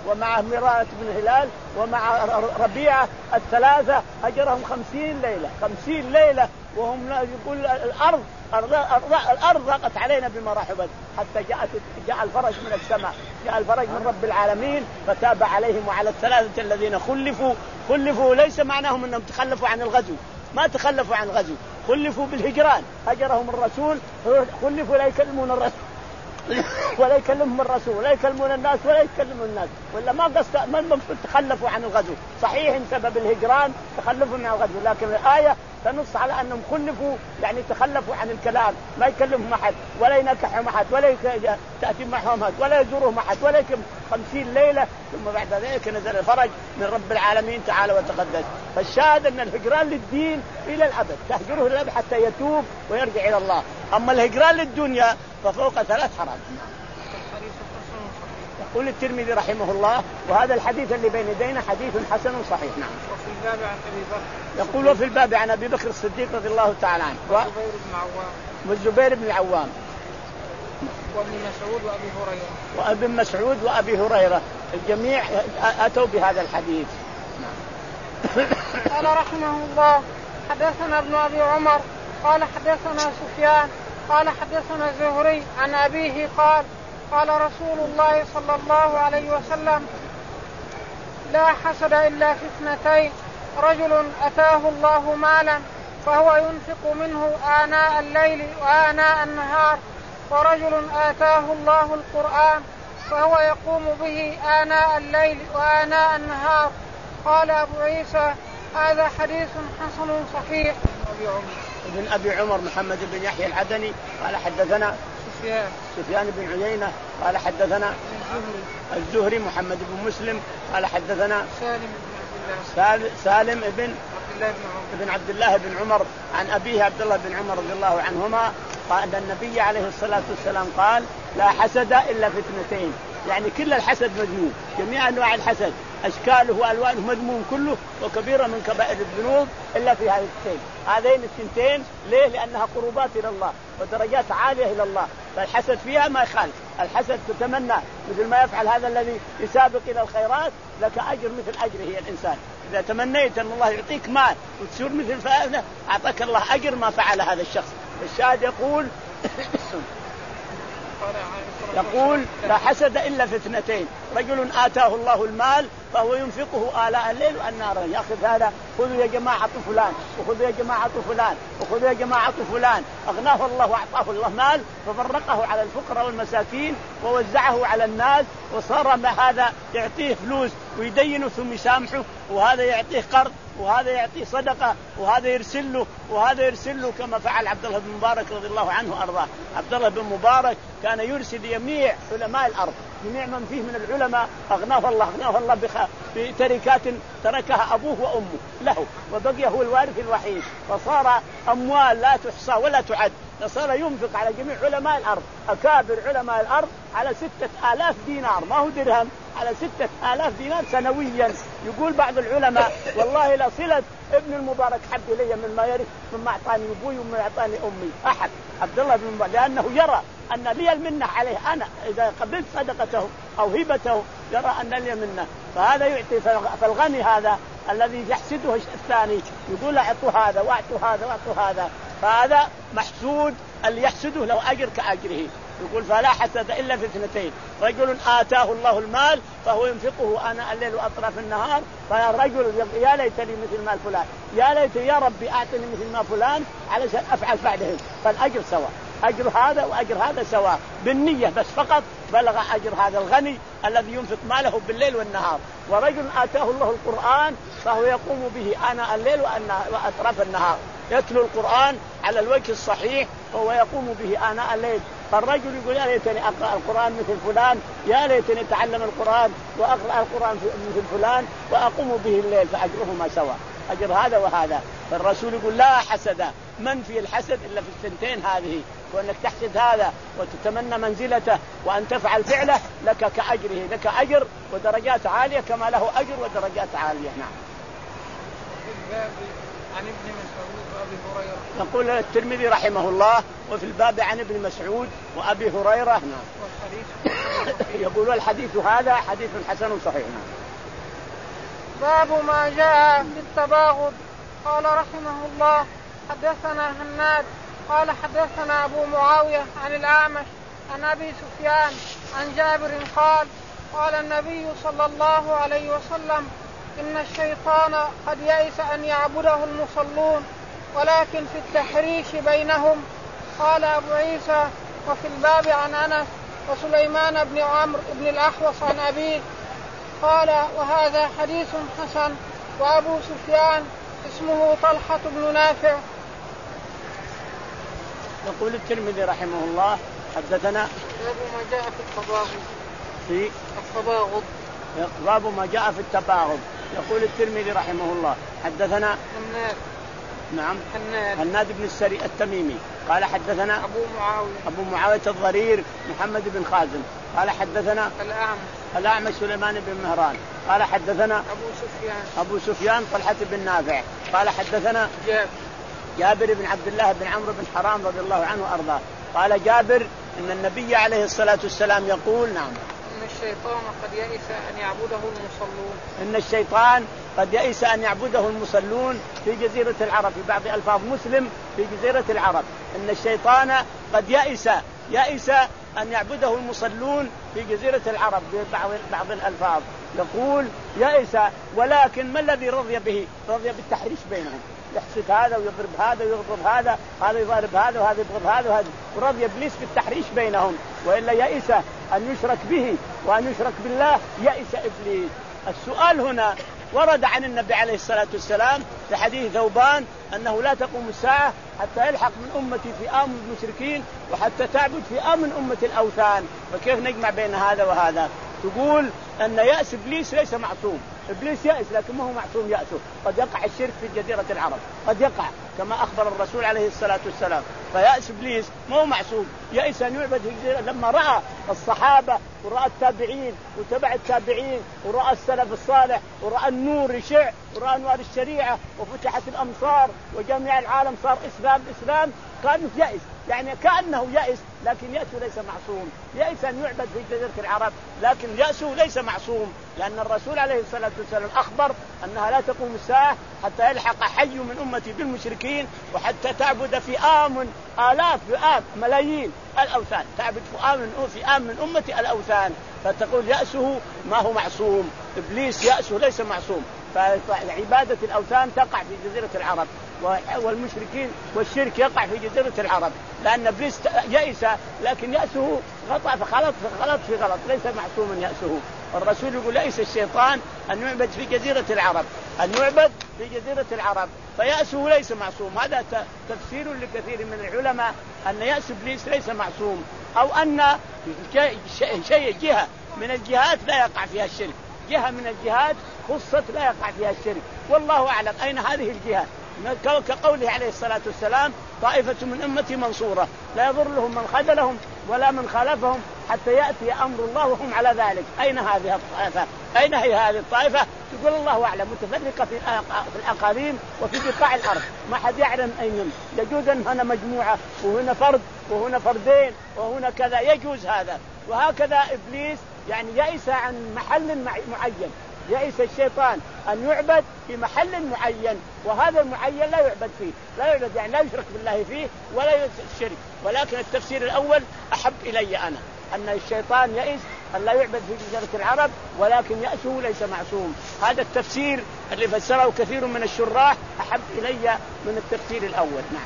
ومع مرارة بن هلال ومع ربيعة الثلاثة هجرهم خمسين ليلة خمسين ليلة وهم يقول الأرض الأرض ضاقت علينا بما رحبت حتى جاءت جاء الفرج من السماء جاء الفرج من رب العالمين فتاب عليهم وعلى الثلاثة الذين خلفوا خلفوا ليس معناهم أنهم تخلفوا عن الغزو ما تخلفوا عن الغزو خلفوا بالهجران هجرهم الرسول خلفوا لا يكلمون الرسول ولا يكلمهم الرسول ولا يكلمون الناس ولا يكلمون الناس ولا ما قصد ما المقصود تخلفوا عن الغزو صحيح سبب الهجران تخلفوا من الغزو لكن الآية تنص على أنهم خلفوا يعني تخلفوا عن الكلام ما يكلمهم أحد ولا ينكحهم أحد ولا تأتي معهم أحد ولا يزورهم أحد ولا يكلم خمسين ليلة ثم بعد ذلك نزل الفرج من رب العالمين تعالى وتقدس. فالشاهد أن الهجران للدين إلى الأبد تهجره الأبد حتى يتوب ويرجع إلى الله. أما الهجران للدنيا ففوق ثلاث حرام. يقول الترمذي رحمه الله وهذا الحديث اللي بين يدينا حديث حسن صحيح. نعم. وفي الباب عن أبي بكر يقول وفي الباب عن أبي بكر الصديق رضي الله تعالى عنه والزبير بن العوام والزبير بن العوام وابن مسعود وأبي هريرة وابن مسعود وأبي هريرة الجميع أتوا بهذا الحديث. قال رحمه الله حدثنا ابن أبي عمر قال حدثنا سفيان قال حدثنا زهري عن أبيه قال قال رسول الله صلى الله عليه وسلم لا حسد إلا في اثنتين رجل أتاه الله مالا فهو ينفق منه آناء الليل وآناء النهار ورجل آتاه الله القرآن فهو يقوم به آناء الليل وآناء النهار. قال أبو عيسى هذا حديث حسن صحيح. ابن أبي عمر محمد بن يحيى العدني قال حدثنا سفيان سفيان بن عيينة قال حدثنا الزهري الزهري محمد بن مسلم قال حدثنا سالم بن سالم, سالم بن عبد الله بن عمر ابن عبد الله بن عمر عن أبيه عبد الله بن عمر رضي الله عنهما قال أن النبي عليه الصلاة والسلام قال لا حسد إلا في اثنتين يعني كل الحسد مذموم جميع أنواع الحسد أشكاله وألوانه مذموم كله وكبيرة من كبائر الذنوب إلا في هذه الثنتين هذين الثنتين. ليه؟ لأنها قربات إلى الله ودرجات عالية إلى الله فالحسد فيها ما يخالف. الحسد تتمنى مثل ما يفعل هذا الذي يسابق إلى الخيرات لك أجر مثل أجره الإنسان. إذا تمنيت أن الله يعطيك مال وتصير مثل فائدة أعطاك الله أجر ما فعل هذا الشخص. الشاهد يقول يقول لا حسد إلا في اثنتين رجل آتاه الله المال فهو ينفقه آلاء الليل والنهار. يأخذ هذا خذوا يا جماعة فلان وخذوا يا جماعة فلان وخذوا يا جماعة فلان أغناه الله وأعطاه الله مال ففرقه على الفقراء والمساكين ووزعه على الناس وصار ما هذا يعطيه فلوس ويدينه ثم يسامحه وهذا يعطيه قرض وهذا يعطيه صدقة وهذا يرسل له وهذا يرسل له كما فعل عبد الله بن مبارك رضي الله عنه وأرضاه. عبد الله بن مبارك كان يرسل جميع علماء الأرض جميع من فيه من العلماء أغناه الله أغناه الله بتركات تركها أبوه وأمه له وبقي هو الوارث الوحيد فصار أموال لا تحصى ولا تعد فصار ينفق على جميع علماء الأرض أكابر علماء الأرض على ستة آلاف دينار ما هو درهم على ستة آلاف دينار سنويا. يقول بعض العلماء والله لا صلة ابن المبارك حب إلي مما يرث مما أعطاني أبوي ومما أعطاني أمي أحد عبد الله بن مبارك لأنه يرى أن لي المنة عليه أنا إذا قبلت صدقته أو هبته يرى أن لي منه. فهذا يعطي فالغني هذا الذي يحسده الثاني يقول أعطوا هذا وأعطوا هذا وأعطوا هذا فهذا محسود اللي يحسده له أجر كأجره. يقول فلا حسد إلا في اثنتين رجل آتاه الله المال فهو ينفقه آناء الليل وأطراف النهار فالرجل يا ليتني مثل مال فلان يا ليت يا ربي أعطني مثل ما فلان علشان أفعل فعله فالأجر سواء أجر هذا وأجر هذا سواء بالنية بس فقط بلغ أجر هذا الغني الذي ينفق ماله بالليل والنهار. ورجل آتاه الله القرآن فهو يقوم به آناء الليل وأطراف النهار يتلو القرآن على الوجه الصحيح وهو يقوم به آناء الليل. فالرجل يقول يا ليتني أقرأ القرآن مثل فلان يا ليتني أتعلم القرآن وأقرأ القرآن مثل فلان وأقوم به الليل فأجرهما سواء أجر هذا وهذا. فالرسول يقول لا حسد من في الحسد إلا في الثنتين هذه وأنك تحسد هذا وتتمنى منزلته وأن تفعل فعله لك كأجره لك أجر ودرجات عالية كما له أجر ودرجات عالية. نعم. عن ابن مسعود وأبي هريرة. يقول الترمذي رحمه الله وفي الباب عن ابن مسعود وأبي هريرة. نعم. يقول الحديث هذا حديث حسن صحيح. باب ما جاء في التباغض. قال رحمه الله حدثنا هناد قال حدثنا أبو معاوية عن الأعمش عن أبي سفيان عن جابر قال قال النبي صلى الله عليه وسلم إن الشيطان قد يئس أن يعبده المصلون ولكن في التحريش بينهم. قال أبو عيسى وفي الباب عن أنس وسليمان بن عمرو بن الأحوص عن أبيه. قال وهذا حديث حسن. وأبو سفيان اسمه طلحة بن نافع. يقول الترمذي رحمه الله حدثنا باب ما جاء في التباغض. في التباغض باب ما جاء في التباغض. يقول الترمذي رحمه الله حدثنا هناد نعم هناد هناد بن السري التميمي قال حدثنا أبو معاوية أبو معاوية الضرير محمد بن خازم قال حدثنا الأعمش الأعمش سليمان بن مهران قال حدثنا أبو سفيان أبو سفيان طلحة بن نافع قال حدثنا جابر جابر بن عبد الله بن عمرو بن حرام رضي الله عنه وأرضاه. قال جابر إن النبي عليه الصلاة والسلام يقول نعم إن الشيطان قد يئس أن يعبده المصلون إن الشيطان قد يئس أن يعبده المصلون في جزيرة العرب. في بعض ألفاظ مسلم في جزيرة العرب إن الشيطان قد يئس يئس أن يعبده المصلون في جزيرة العرب. بعض بعض الألفاظ يقول يئس ولكن ما الذي رضي به؟ رضي بالتحريش بينهم يحسد هذا ويضرب هذا ويغضب هذا هذا يضرب هذا وهذا يبغض هذا وهذا ورضي إبليس بالتحريش بينهم. وإلا يئس أن يشرك به وأن يشرك بالله يئس إبليس. السؤال هنا ورد عن النبي عليه الصلاة والسلام في حديث ثوبان أنه لا تقوم الساعة حتى يلحق من أمتي فئام المشركين وحتى تعبد فئام من أمة الأوثان. فكيف نجمع بين هذا وهذا؟ تقول أن يأس إبليس ليس معصوم. إبليس يأس لكن ما هو معصوم يأسه. قد يقع الشرك في جزيرة العرب قد يقع كما أخبر الرسول عليه الصلاة والسلام. فيأس إبليس ما هو معصوم يأس أن يعبد في الجزيرة. لما رأى الصحابة ورأى التابعين وتبع التابعين ورأى السلف الصالح ورأى النور يشع ورأى أنوار الشريعة وفتحت الأمصار وجميع العالم صار إسلام إسلام كان يأس يعني كأنه يأس لكن يأسه ليس معصوم. يأس أن يعبد في جزيرة العرب لكن يأسه ليس معصوم لأن الرسول عليه الصلاة والسلام أخبر أنها لا تقوم الساعة حتى يلحق حي من أمتي بالمشركين وحتى تعبد فئام آلاف فئات ملايين الأوثان تعبد فئام من أمتي الأوثان. فتقول يأسه ما هو معصوم. إبليس يأسه ليس معصوم. فعبادة الأوثان تقع في جزيرة العرب والمشركين والشرك يقع في جزيرة العرب لأن إبليس يئس لكن يأسه غلط فغلط غلط في غلط ليس معصوما يأسه. الرسول يقول ليس الشيطان أن يعبد في جزيرة العرب أن يعبد في جزيرة العرب فيأسه ليس معصوم. هذا تفسير لكثير من العلماء أن يأس إبليس ليس معصوم أو أن شيء جهة من الجهات لا يقع فيها الشرك. جهة من الجهات خصت لا يقع فيها الشرك والله أعلم أين هذه الجهة. كقوله عليه الصلاة والسلام طائفة من أمتي منصورة لا يضر لهم من خذلهم ولا من خالفهم حتى يأتي أمر الله وهم على ذلك. أين هذه الطائفة؟ أين هي هذه الطائفة؟ تقول الله أعلم متفرقة في الأقاليم وفي بقاع الأرض ما حد يعلم أين. يجوز أن هنا مجموعة وهنا فرد وهنا فردين وهنا كذا يجوز هذا. وهكذا إبليس يعني يئس عن محل معين. يئس الشيطان أن يعبد في محل معين وهذا المعين لا يعبد فيه لا يعبد يعني لا يشرك بالله فيه ولا يشرك. ولكن التفسير الأول أحب إلي أنا أن الشيطان يئس أن لا يعبد في جزيرة العرب ولكن يأسه ليس معصوم. هذا التفسير اللي فسره كثير من الشراح أحب إلي من التفسير الأول. نعم.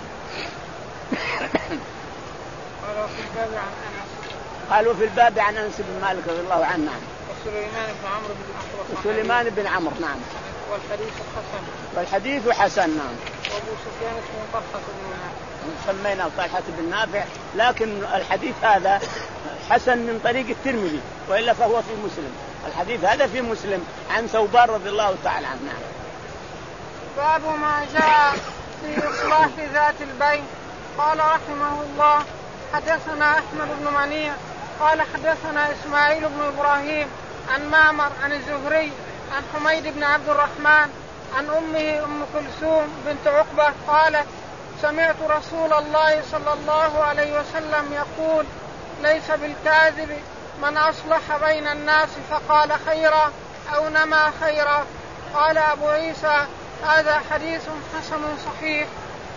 قالوا في الباب عن أنس قالوا في الباب عن أنس بن مالك رضي الله عنه. نعم. وسليمان بن عمرو بن الأحوص سليمان بن عمرو. نعم. والحديث حسن والحديث حسن. نعم. وأبو سفيان اسمه طلحة بن نافع سمينا طلحة بن نافع لكن الحديث هذا حسن من طريق الترمذي وإلا فهو في مسلم. الحديث هذا في مسلم عن ثوبان رضي الله تعالى عنه. نعم. باب ما جاء في إصلاح ذات البين. قال رحمه الله حدثنا أحمد بن منيع قال حدثنا إسماعيل بن إبراهيم عن معمر عن الزهري عن حميد بن عبد الرحمن عن أمه أم كلثوم بنت عقبة قالت سمعت رسول الله صلى الله عليه وسلم يقول ليس بالكاذب من أصلح بين الناس فقال خيرا أو نما خيرا. قال أبو عيسى هذا حديث حسن صحيح.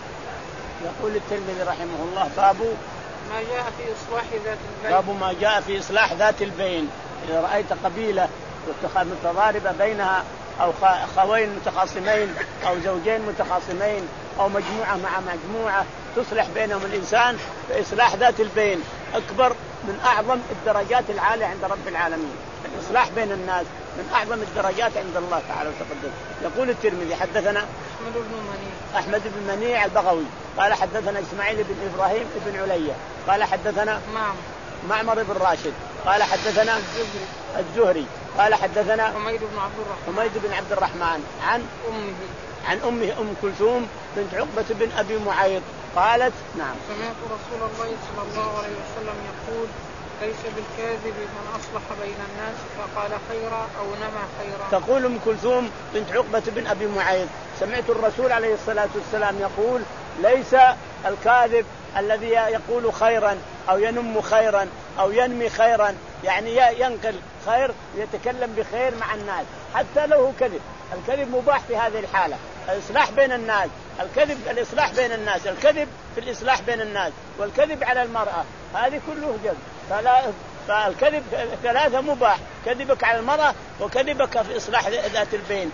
يقول الترمذي رحمه الله باب ما جاء في إصلاح ذات البين. باب ما جاء في إصلاح ذات البين. إذا رأيت قبيلة متضاربة بينها أو خوين متخاصمين أو زوجين متخاصمين أو مجموعة مع مجموعة تصلح بينهم الإنسان، فإصلاح ذات البين أكبر من أعظم الدرجات العالية عند رب العالمين. الإصلاح بين الناس من أعظم الدرجات عند الله تعالى وتقدم. يقول الترمذي حدثنا أحمد بن منيع أحمد بن منيع البغوي قال حدثنا إسماعيل بن إبراهيم بن علية قال حدثنا معمر معمر بن راشد قال حدثنا الزهري الزهري قال حدثنا حميد بن عبد الرحمن حميد بن عبد الرحمن عن أمه عن أمه أم كلثوم بنت عقبة بن أبي معيط قالت نعم سمعت رسول الله صلى الله عليه وسلم يقول ليس بالكاذب من أصلح بين الناس فقال خيرا أو نما خيرا. تقول أم كلثوم بنت عقبة بن أبي معيط سمعت الرسول عليه الصلاة والسلام يقول ليس الكاذب الذي يقول خيرا أو ينم خيرا أو ينمي خيرا، يعني ينقل خير يتكلم بخير مع الناس حتى لو هو كذب. الكذب مباح في هذه الحالة. الإصلاح بين الناس، الكذب الإصلاح بين الناس، الكذب في الإصلاح بين الناس، والكذب على المرأة هذه كله جد. فلا فالكذب ثلاثة مباح، كذبك على المرأة وكذبك في إصلاح ذات البين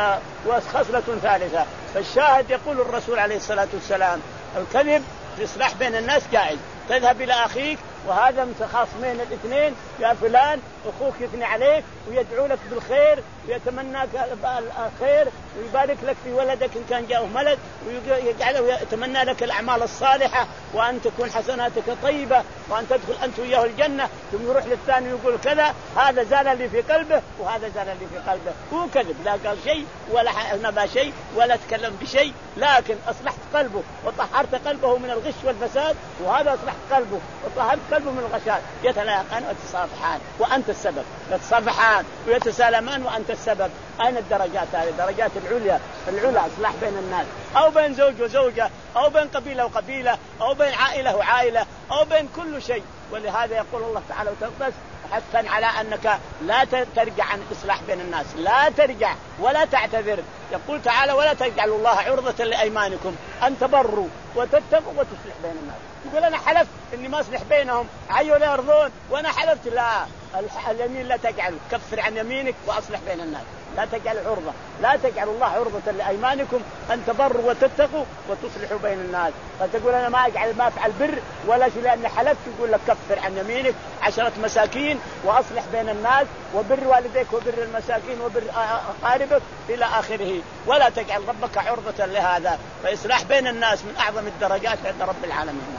وخصلة ثالثة. فالشاهد يقول الرسول عليه الصلاة والسلام الكذب في إصلاح بين الناس جائز. تذهب إلى أخيك وهذا متخاصمين الاثنين يا فلان أخوك يثني عليك ويدعو لك بالخير ويتمناك الخير ويبارك لك في ولدك إن كان جاءه ملد ويجعله ويتمنى لك الأعمال الصالحة وأن تكون حسناتك طيبة وأن تدخل أنت وياه الجنة، ثم يروح للثاني ويقول كذا، هذا زال لي في قلبه وهذا زال لي في قلبه. هو كذب، لا قال شيء ولا نبى شيء ولا تكلم بشيء، لكن أصلحت قلبه وطهرت قلبه من الغش والفساد، وهذا أصلحت قلبه وطهرت قلبه من الغشاء. يتلاقان ويتصافحان وأنت السبب، يتصافحان ويتسالمان وأنت السبب. أين الدرجات هذه؟ درجات العليا العلى إصلاح بين الناس، أو بين زوج وزوجة، أو بين قبيلة وقبيلة، أو بين عائلة وعائلة، أو بين كل شيء. ولهذا يقول الله تعالى وتقدس حثا على أنك لا ترجع عن الإصلاح بين الناس، لا ترجع ولا تعتذر. يقول تعالى ولا تجعلوا الله عرضة لأيمانكم أن تبروا وتتقوا وتصلح بين الناس. يقول أنا حلفت إني ما أصلح بينهم عيوا لا يرضون وأنا حلفت. لا، اليمين لا تجعل، كفر عن يمينك وأصلح بين الناس. لا تجعل عرضة، لا تجعل الله عرضة لأيمانكم أن تبروا وتتقوا وتصلحوا بين الناس. فتقول أنا ما أجعل ما أفعل بر ولا شيء لأني حلفت، يقول لك كفر عن يمينك عشرة مساكين وأصلح بين الناس وبر والديك وبر المساكين وبر أقاربك إلى آخره. ولا تجعل ربك عرضة لهذا. فإصلاح بين الناس من أعظم الدرجات عند رب العالمين.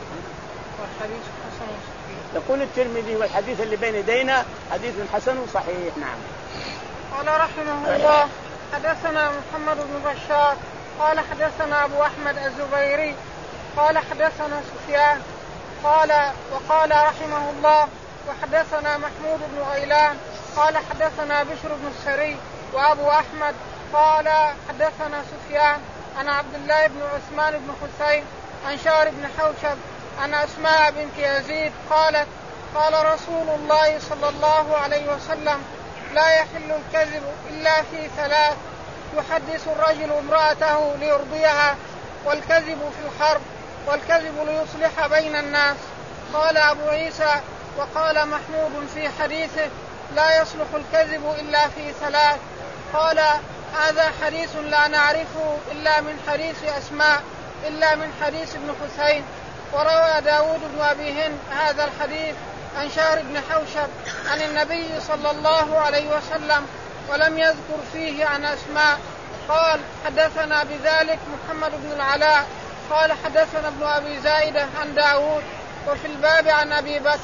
والحديث حسن صحيح. يقول الترمذي والحديث اللي بين يدينا حديث حسن صحيح. نعم. قال رحمه الله حدثنا محمد بن بشار قال حدثنا أبو أحمد الزبيري قال حدثنا سفيان قال وقال رحمه الله وحدثنا محمود بن غيلان قال حدثنا بشر بن السري وأبو أحمد قال حدثنا سفيان عن عبد الله بن عثمان بن حسين عن شار بن حوشب عن أسماء بنت يزيد قالت قال رسول الله صلى الله عليه وسلم لا يحل الكذب إلا في ثلاث: يحدث الرجل امرأته ليرضيها، والكذب في الحرب، والكذب ليصلح بين الناس. قال أبو عيسى وقال محمود في حديثه لا يصلح الكذب إلا في ثلاث. قال هذا حديث لا نعرفه إلا من حديث أسماء إلا من حديث ابن حسين. وروى داود بن أبي هند هذا الحديث عن شار بن حوشب عن النبي صلى الله عليه وسلم ولم يذكر فيه عن أسماء. قال حدثنا بذلك محمد بن العلاء قال حدثنا ابن أبي زائدة عن داود وفي الباب عن أبي بكر.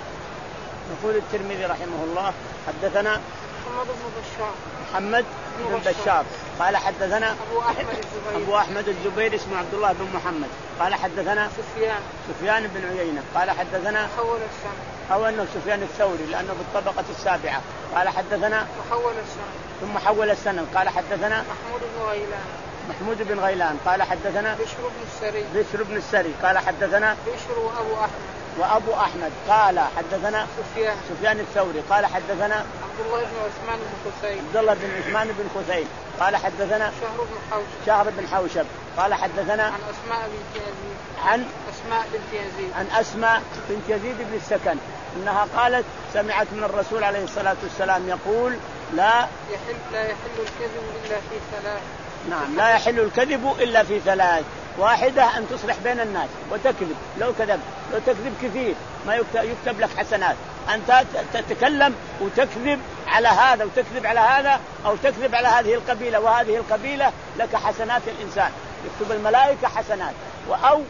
يقول الترمذي رحمه الله حدثنا محمد بن بشار محمد بن بشار قال حدثنا أبو أحمد الزبيري أبو أحمد الزبيري اسمه عبد الله بن محمد قال حدثنا سفيان سفيان بن عيينة قال حدثنا حول السنة أو أنه سفيان الثوري لأنه في الطبقة السابعة. قال حدثنا وحول السند ثم حول السند قال حدثنا محمود بن غيلان محمود بن غيلان قال حدثنا بشر بن السري بشر بن السري قال حدثنا بشر وأبو أحمد وأبو أحمد قال حدثنا سفيان سفيان الثوري قال حدثنا عبد الله بن عثمان بن خثيم عبد الله بن عثمان بن خثيم قال حدثنا شهر بن حوشب شهر بن حوشب قال حدثنا عن أسماء بنت يزيد عن أسماء بنت يزيد عن أسماء بنت يزيد بن السكن أنها قالت سمعت من الرسول عليه الصلاة والسلام يقول لا يحل لا يحل الكذب إلا في ثلاث. نعم لا يحل الكذب إلا في ثلاث. واحدة أن تصلح بين الناس وتكذب، لو كذب لو تكذب كثير ما يكتب لك حسنات. أنت تتكلم وتكذب على هذا وتكذب على هذا أو تكذب على هذه القبيلة وهذه القبيلة لك حسنات الإنسان، يكتب الملائكة حسنات. أو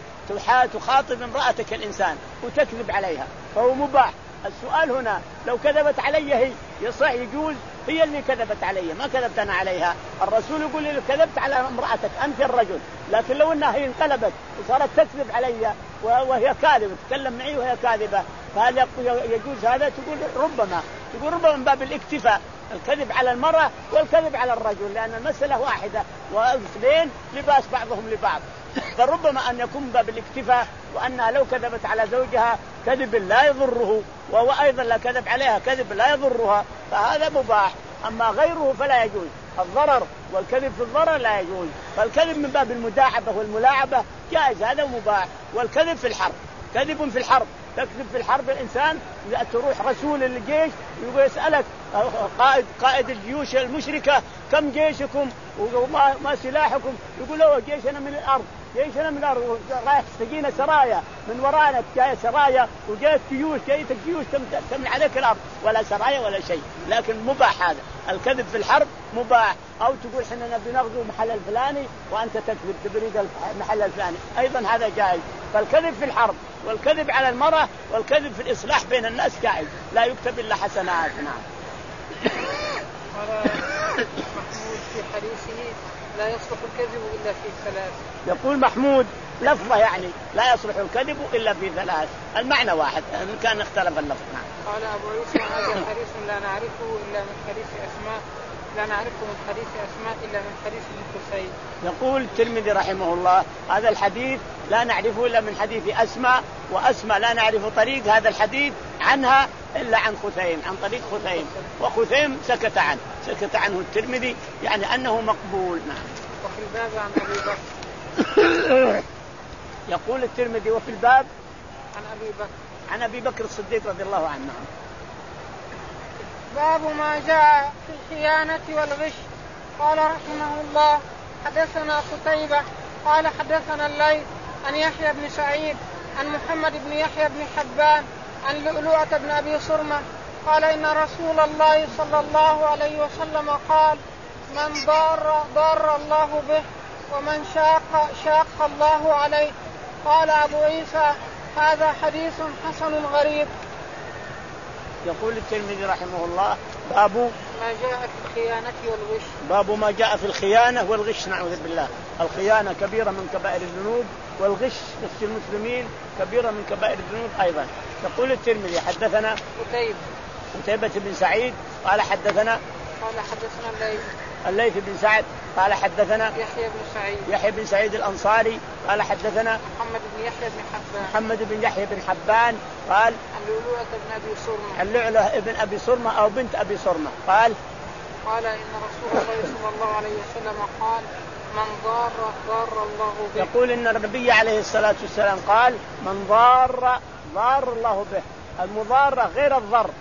تخاطب امرأتك الإنسان وتكذب عليها فهو مباح. السؤال هنا لو كذبت علي هي يصح يجوز؟ هي اللي كذبت علي ما كذبت أنا عليها. الرسول يقول لي كذبت على امرأتك أنت الرجل، لكن لو أنها هي انقلبت وصارت تكذب علي وهي كاذبة تتكلم معي وهي كاذبة فهل يجوز هذا؟ تقول ربما تقول ربما من باب الاكتفاء، الكذب على المرأة والكذب على الرجل لأن المسألة واحدة واثنين لباس بعضهم لبعض، فربما أن يكون باب الاكتفاء وأنها لو كذبت على زوجها كذب لا يضره وهو أيضا لا كذب عليها كذب لا يضرها فهذا مباح. أما غيره فلا يجوز، الضرر والكذب في الضرر لا يجوز. فالكذب من باب المداعبة والملاعبة جائز هذا مباح. والكذب في الحرب كذب في الحرب، تكذب في الحرب الإنسان تروح رسول الجيش يقول يسألك قائد قائد الجيوش المشركة كم جيشكم وما ما سلاحكم؟ يقول له جيشنا من الأرض جيشنا من الأرض رايح تجينا سرايا من ورانا جاية سرايا وجاءت جيوش جاية الجيوش تمنع عليك الأرض ولا سرايا ولا شيء. لكن مباح هذا الكذب في الحرب مباح. أو تقول حنا نبي نغزو محل الفلاني وأنت تكذب تريد المحل الفلاني أيضا هذا جائز. فالكذب في الحرب والكذب على المرأة والكذب في الإصلاح بين الناس جائز لا يكتب إلا حسنات. نعم. قال محمود في حديثه لا يصلح الكذب إلا في ثلاث. يقول محمود لفظة يعني لا يصلح الكذب إلا في ثلاث، المعنى واحد إن كان اختلف اللفظ. نعم. قال أبو عيسى هذا حديث لا نعرفه إلا من حديث أسماء لا نعرفه من حديث أسماء إلا من حديث ابن خثيم. يقول الترمذي رحمه الله هذا الحديث لا نعرفه إلا من حديث أسماء، وأسماء لا نعرف طريق هذا الحديث عنها إلا عن خثيم عن طريق خثيم، وخثيم سكت عنه سكت عنه الترمذي يعني أنه مقبول. نعم. وفي الباب عن أبي بكر يقول الترمذي وفي الباب عن أبي بكر عن أبي بكر الصديق رضي الله عنه. باب ما جاء في الخيانة والغش. قال رحمه الله حدثنا قتيبة قال حدثنا الليث عن يحيى بن سعيد عن محمد بن يحيى بن حبان عن لؤلؤة بن أبي صرمة قال إن رسول الله صلى الله عليه وسلم قال من ضار ضار الله به ومن شاق شاق الله عليه. قال أبو عيسى هذا حديث حسن غريب. يقول الترمذي رحمه الله باب ما جاء في الخيانة والغش. باب ما جاء في الخيانة والغش. نعوذ بالله. الخيانة كبيرة من كبائر الذنوب والغش نفس المسلمين كبيرة من كبائر الذنوب أيضا. يقول الترمذي حدثنا قتيبة قتيبة بن سعيد قال حدثنا قال حدثنا الليث الليث بن سعد قال حدثنا يحيى بن سعيد يحيى بن سعيد الأنصاري قال حدثنا محمد بن يحيى بن حبان محمد بن يحيى بن حبان قال عن لؤلؤة بن أبي صرمة اللؤلؤة ابن أبي صرمة أو بنت أبي صرمة قال قال إن رسول الله صلى الله عليه وسلم قال من ضار ضار الله به. يقول إن النبي عليه الصلاة والسلام قال من ضار ضار الله به. المضارة غير الضر.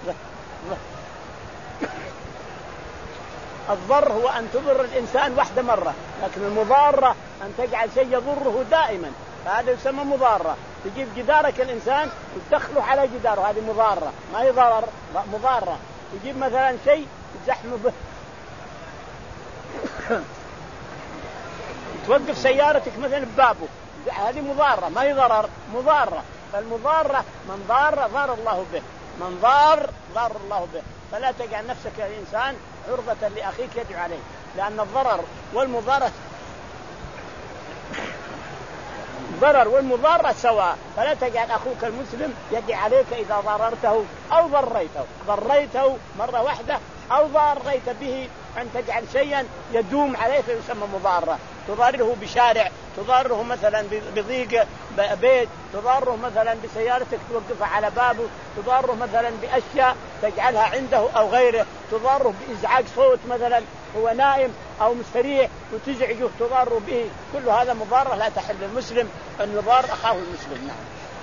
الضر هو أن تضر الإنسان واحدة مرة، لكن المضارة أن تجعل شيء يضره دائما، فهذا يسمى مضارة. تجيب جدارك الإنسان وتدخله على جداره، هذه مضارة ما هي ضرر مضارة. تجيب مثلا شيء تزحمه به توقف سيارتك مثلا ببابه، هذه مضارة ما هي ضرر مضارة. فالمضارة من ضار ضار الله به، من ضار ضار الله به. فلا تجعل نفسك يا إنسان عرضة لأخيك يدعو عليه، لأن الضرر والمضارة الضرر والمضارة سواء، فلا تجعل أخوك المسلم يدي عليك إذا ضررته أو ضريته، ضريته مرة واحدة أو ضريت به أن تجعل شيئا يدوم عليه فيسمى مضارة. تضاره بشارع، تضاره مثلا بضيق بيت، تضاره مثلا بسيارتك توقفها على بابه، تضاره مثلا بأشياء تجعلها عنده أو غيره، تضاره بإزعاج صوت مثلا هو نائم أو مستريح وتزعجه تضاره به، كل هذا مضارة لا تحل للمسلم أن يضار أخاه المسلم. نعم.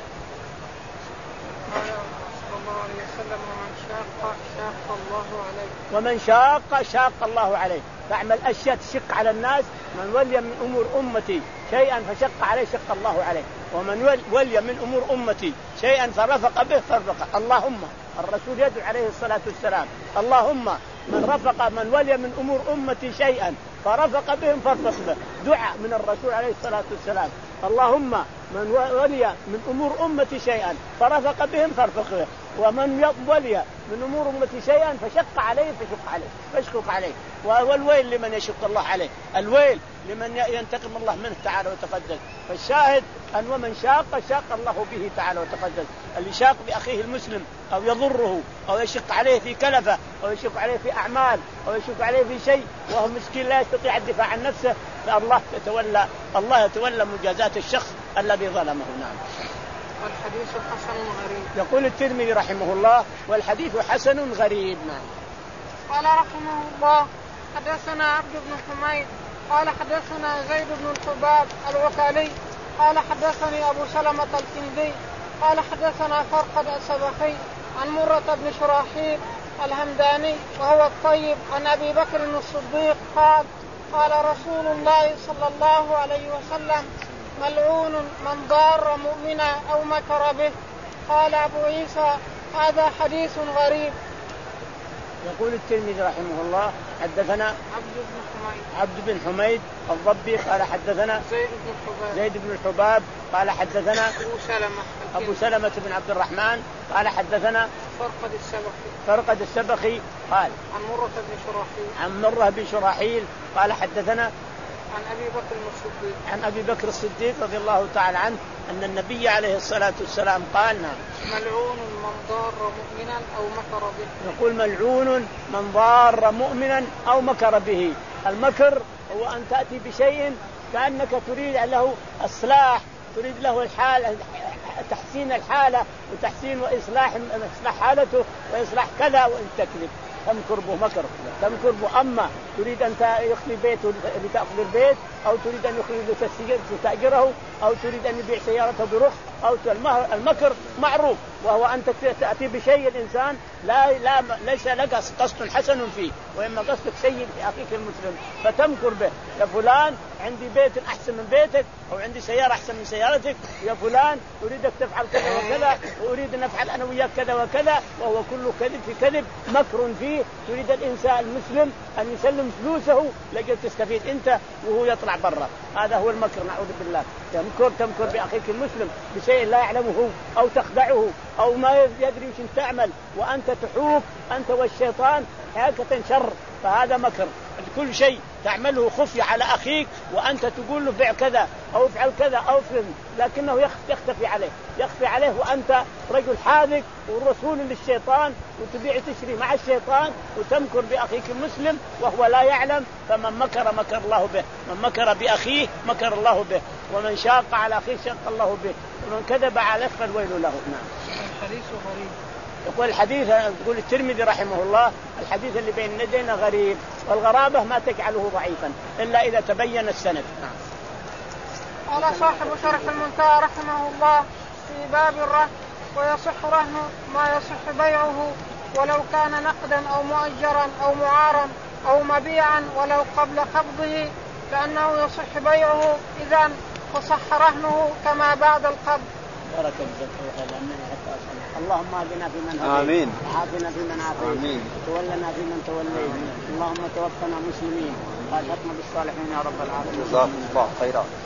ومن شاق شاق الله عليه، تعمل أشياء تشق على الناس، من ولي من أمور أمتي شيئا فشق عليه شق الله عليه، ومن ولي من أمور أمتي شيئا فرفق به فرفق. اللهم الرسول يدعو عليه الصلاة والسلام اللهم من رفق من ولي من أمور أمتي شيئا فرفق بهم فرفق به، دعاء من الرسول عليه الصلاة والسلام اللهم من ولي من أمور أمتي شيئا فرفق بهم فرفق به، ومن ولي من أمور أمتي شيئا فشق عليه فشق عليه فاشقق عليه. والويل لمن يشق الله عليه، الويل لمن ينتقم الله منه تعالى وتقدس. فالشاهد أن ومن شاق شاق الله به تعالى وتقدس. اللي شاق بأخيه المسلم أو يضره أو يشق عليه في كلفة أو يشق عليه في أعمال أو يشق عليه في شيء وهو مسكين لا يستطيع الدفاع عن نفسه، فالله يتولى الله يتولى مجازاة الشخص الذي ظلمه. نعم. والحديث حسن غريب. يقول الترمذي رحمه الله والحديث حسن غريب. نعم. قال رحمه الله حدثنا عبد بن حميد قال حدثنا زيد بن الحباب الوكالي قال حدثني أبو سلمة الكندي قال حدثنا فرقد السبخي عن مرة بن شراحيل الهمداني وهو الطيب عن أبي بكر الصديق قال قال رسول الله صلى الله عليه وسلم ملعون من ضار مؤمنا أو مكر به. قال أبو عيسى هذا حديث غريب. يقول الترمذي رحمه الله حدثنا عبد بن حميد عبد بن حميد الضبي قال حدثنا زيد بن الحباب زيد بن الحباب قال حدثنا أبو سلمة أبو سلمة بن عبد الرحمن قال حدثنا فرقد السبخي فرقد السبخي قال عن مرة بن شراحيل عن مرة بن شراحيل قال حدثنا عن أبي بكر الصديق عن أبي بكر الصديق رضي الله تعالى عنه أن النبي عليه الصلاة والسلام قال ملعون من ضار مؤمنا أو مكر به. يقول ملعون من ضار مؤمنا أو مكر به. المكر هو أن تأتي بشيء كأنك تريد له إصلاح، تريد له الحال تحسين الحالة وتحسين وإصلاح إصلاح حالته وإصلاح كذا، وإن تكذب تمكر به مكر تمكر به. أما تريد أن يخلي بيته لتأخذ البيت أو تريد أن يخلي لتأجره أو تريد أن يبيع سيارته برخص أو المكر معروف، وهو أن تأتي بشيء الإنسان لا لا ليس لك قصد حسن فيه وإما قصدك سيء في أخيك المسلم فتمكر به. يا فلان عندي بيت أحسن من بيتك أو عندي سيارة أحسن من سيارتك، يا فلان أريدك تفعل كذا وكذا وأريد أن أفعل أنا وياك كذا وكذا، وهو كله كذب في كذب مكر فيه. تريد الإنسان المسلم أن يسلم فلوسه لكي تستفيد أنت وهو يطلع برا، هذا هو المكر نعوذ بالله. تمكر تمكر بأخيك المسلم بشيء لا يعلمه أو تخدعه أو ما يدري وش تعمل وأنت تحوك أنت والشيطان حاكة شر، فهذا مكر. كل شيء تعمله خفية على أخيك وأنت تقول له فعل كذا أو افعل كذا أو افعل، لكنه يختفي عليه يخفي عليه وأنت رجل حاذق والرسول للشيطان وتبيع تشري مع الشيطان وتمكر بأخيك المسلم وهو لا يعلم. فمن مكر مكر الله به، من مكر بأخيه مكر الله به، ومن شاق على أخيه شاق الله به، ومن كذب عليه فالويل له. نعم. الحديث غريب. يقول الحديث يقول الترمذي رحمه الله الحديث اللي بين يدينا غريب، والغرابة ما تجعله ضعيفا إلا إذا تبين السند. نعم. قال صاحب شرح المنتهى رحمه الله في باب الرهن ويصح رهن ما يصح بيعه ولو كان نقدا أو مؤجرا أو معارا أو مبيعا ولو قبل قبضه، لأنه يصح بيعه إذن فصح رهنه كما بعد القبض. بارك اللهم اهدنا فيمن هديت وعافنا فيمن عافيت وتولنا فيمن توليت، اللهم توفنا مسلمين والحقنا بالصالحين يا رب العالمين. جزاكم الله خيرا.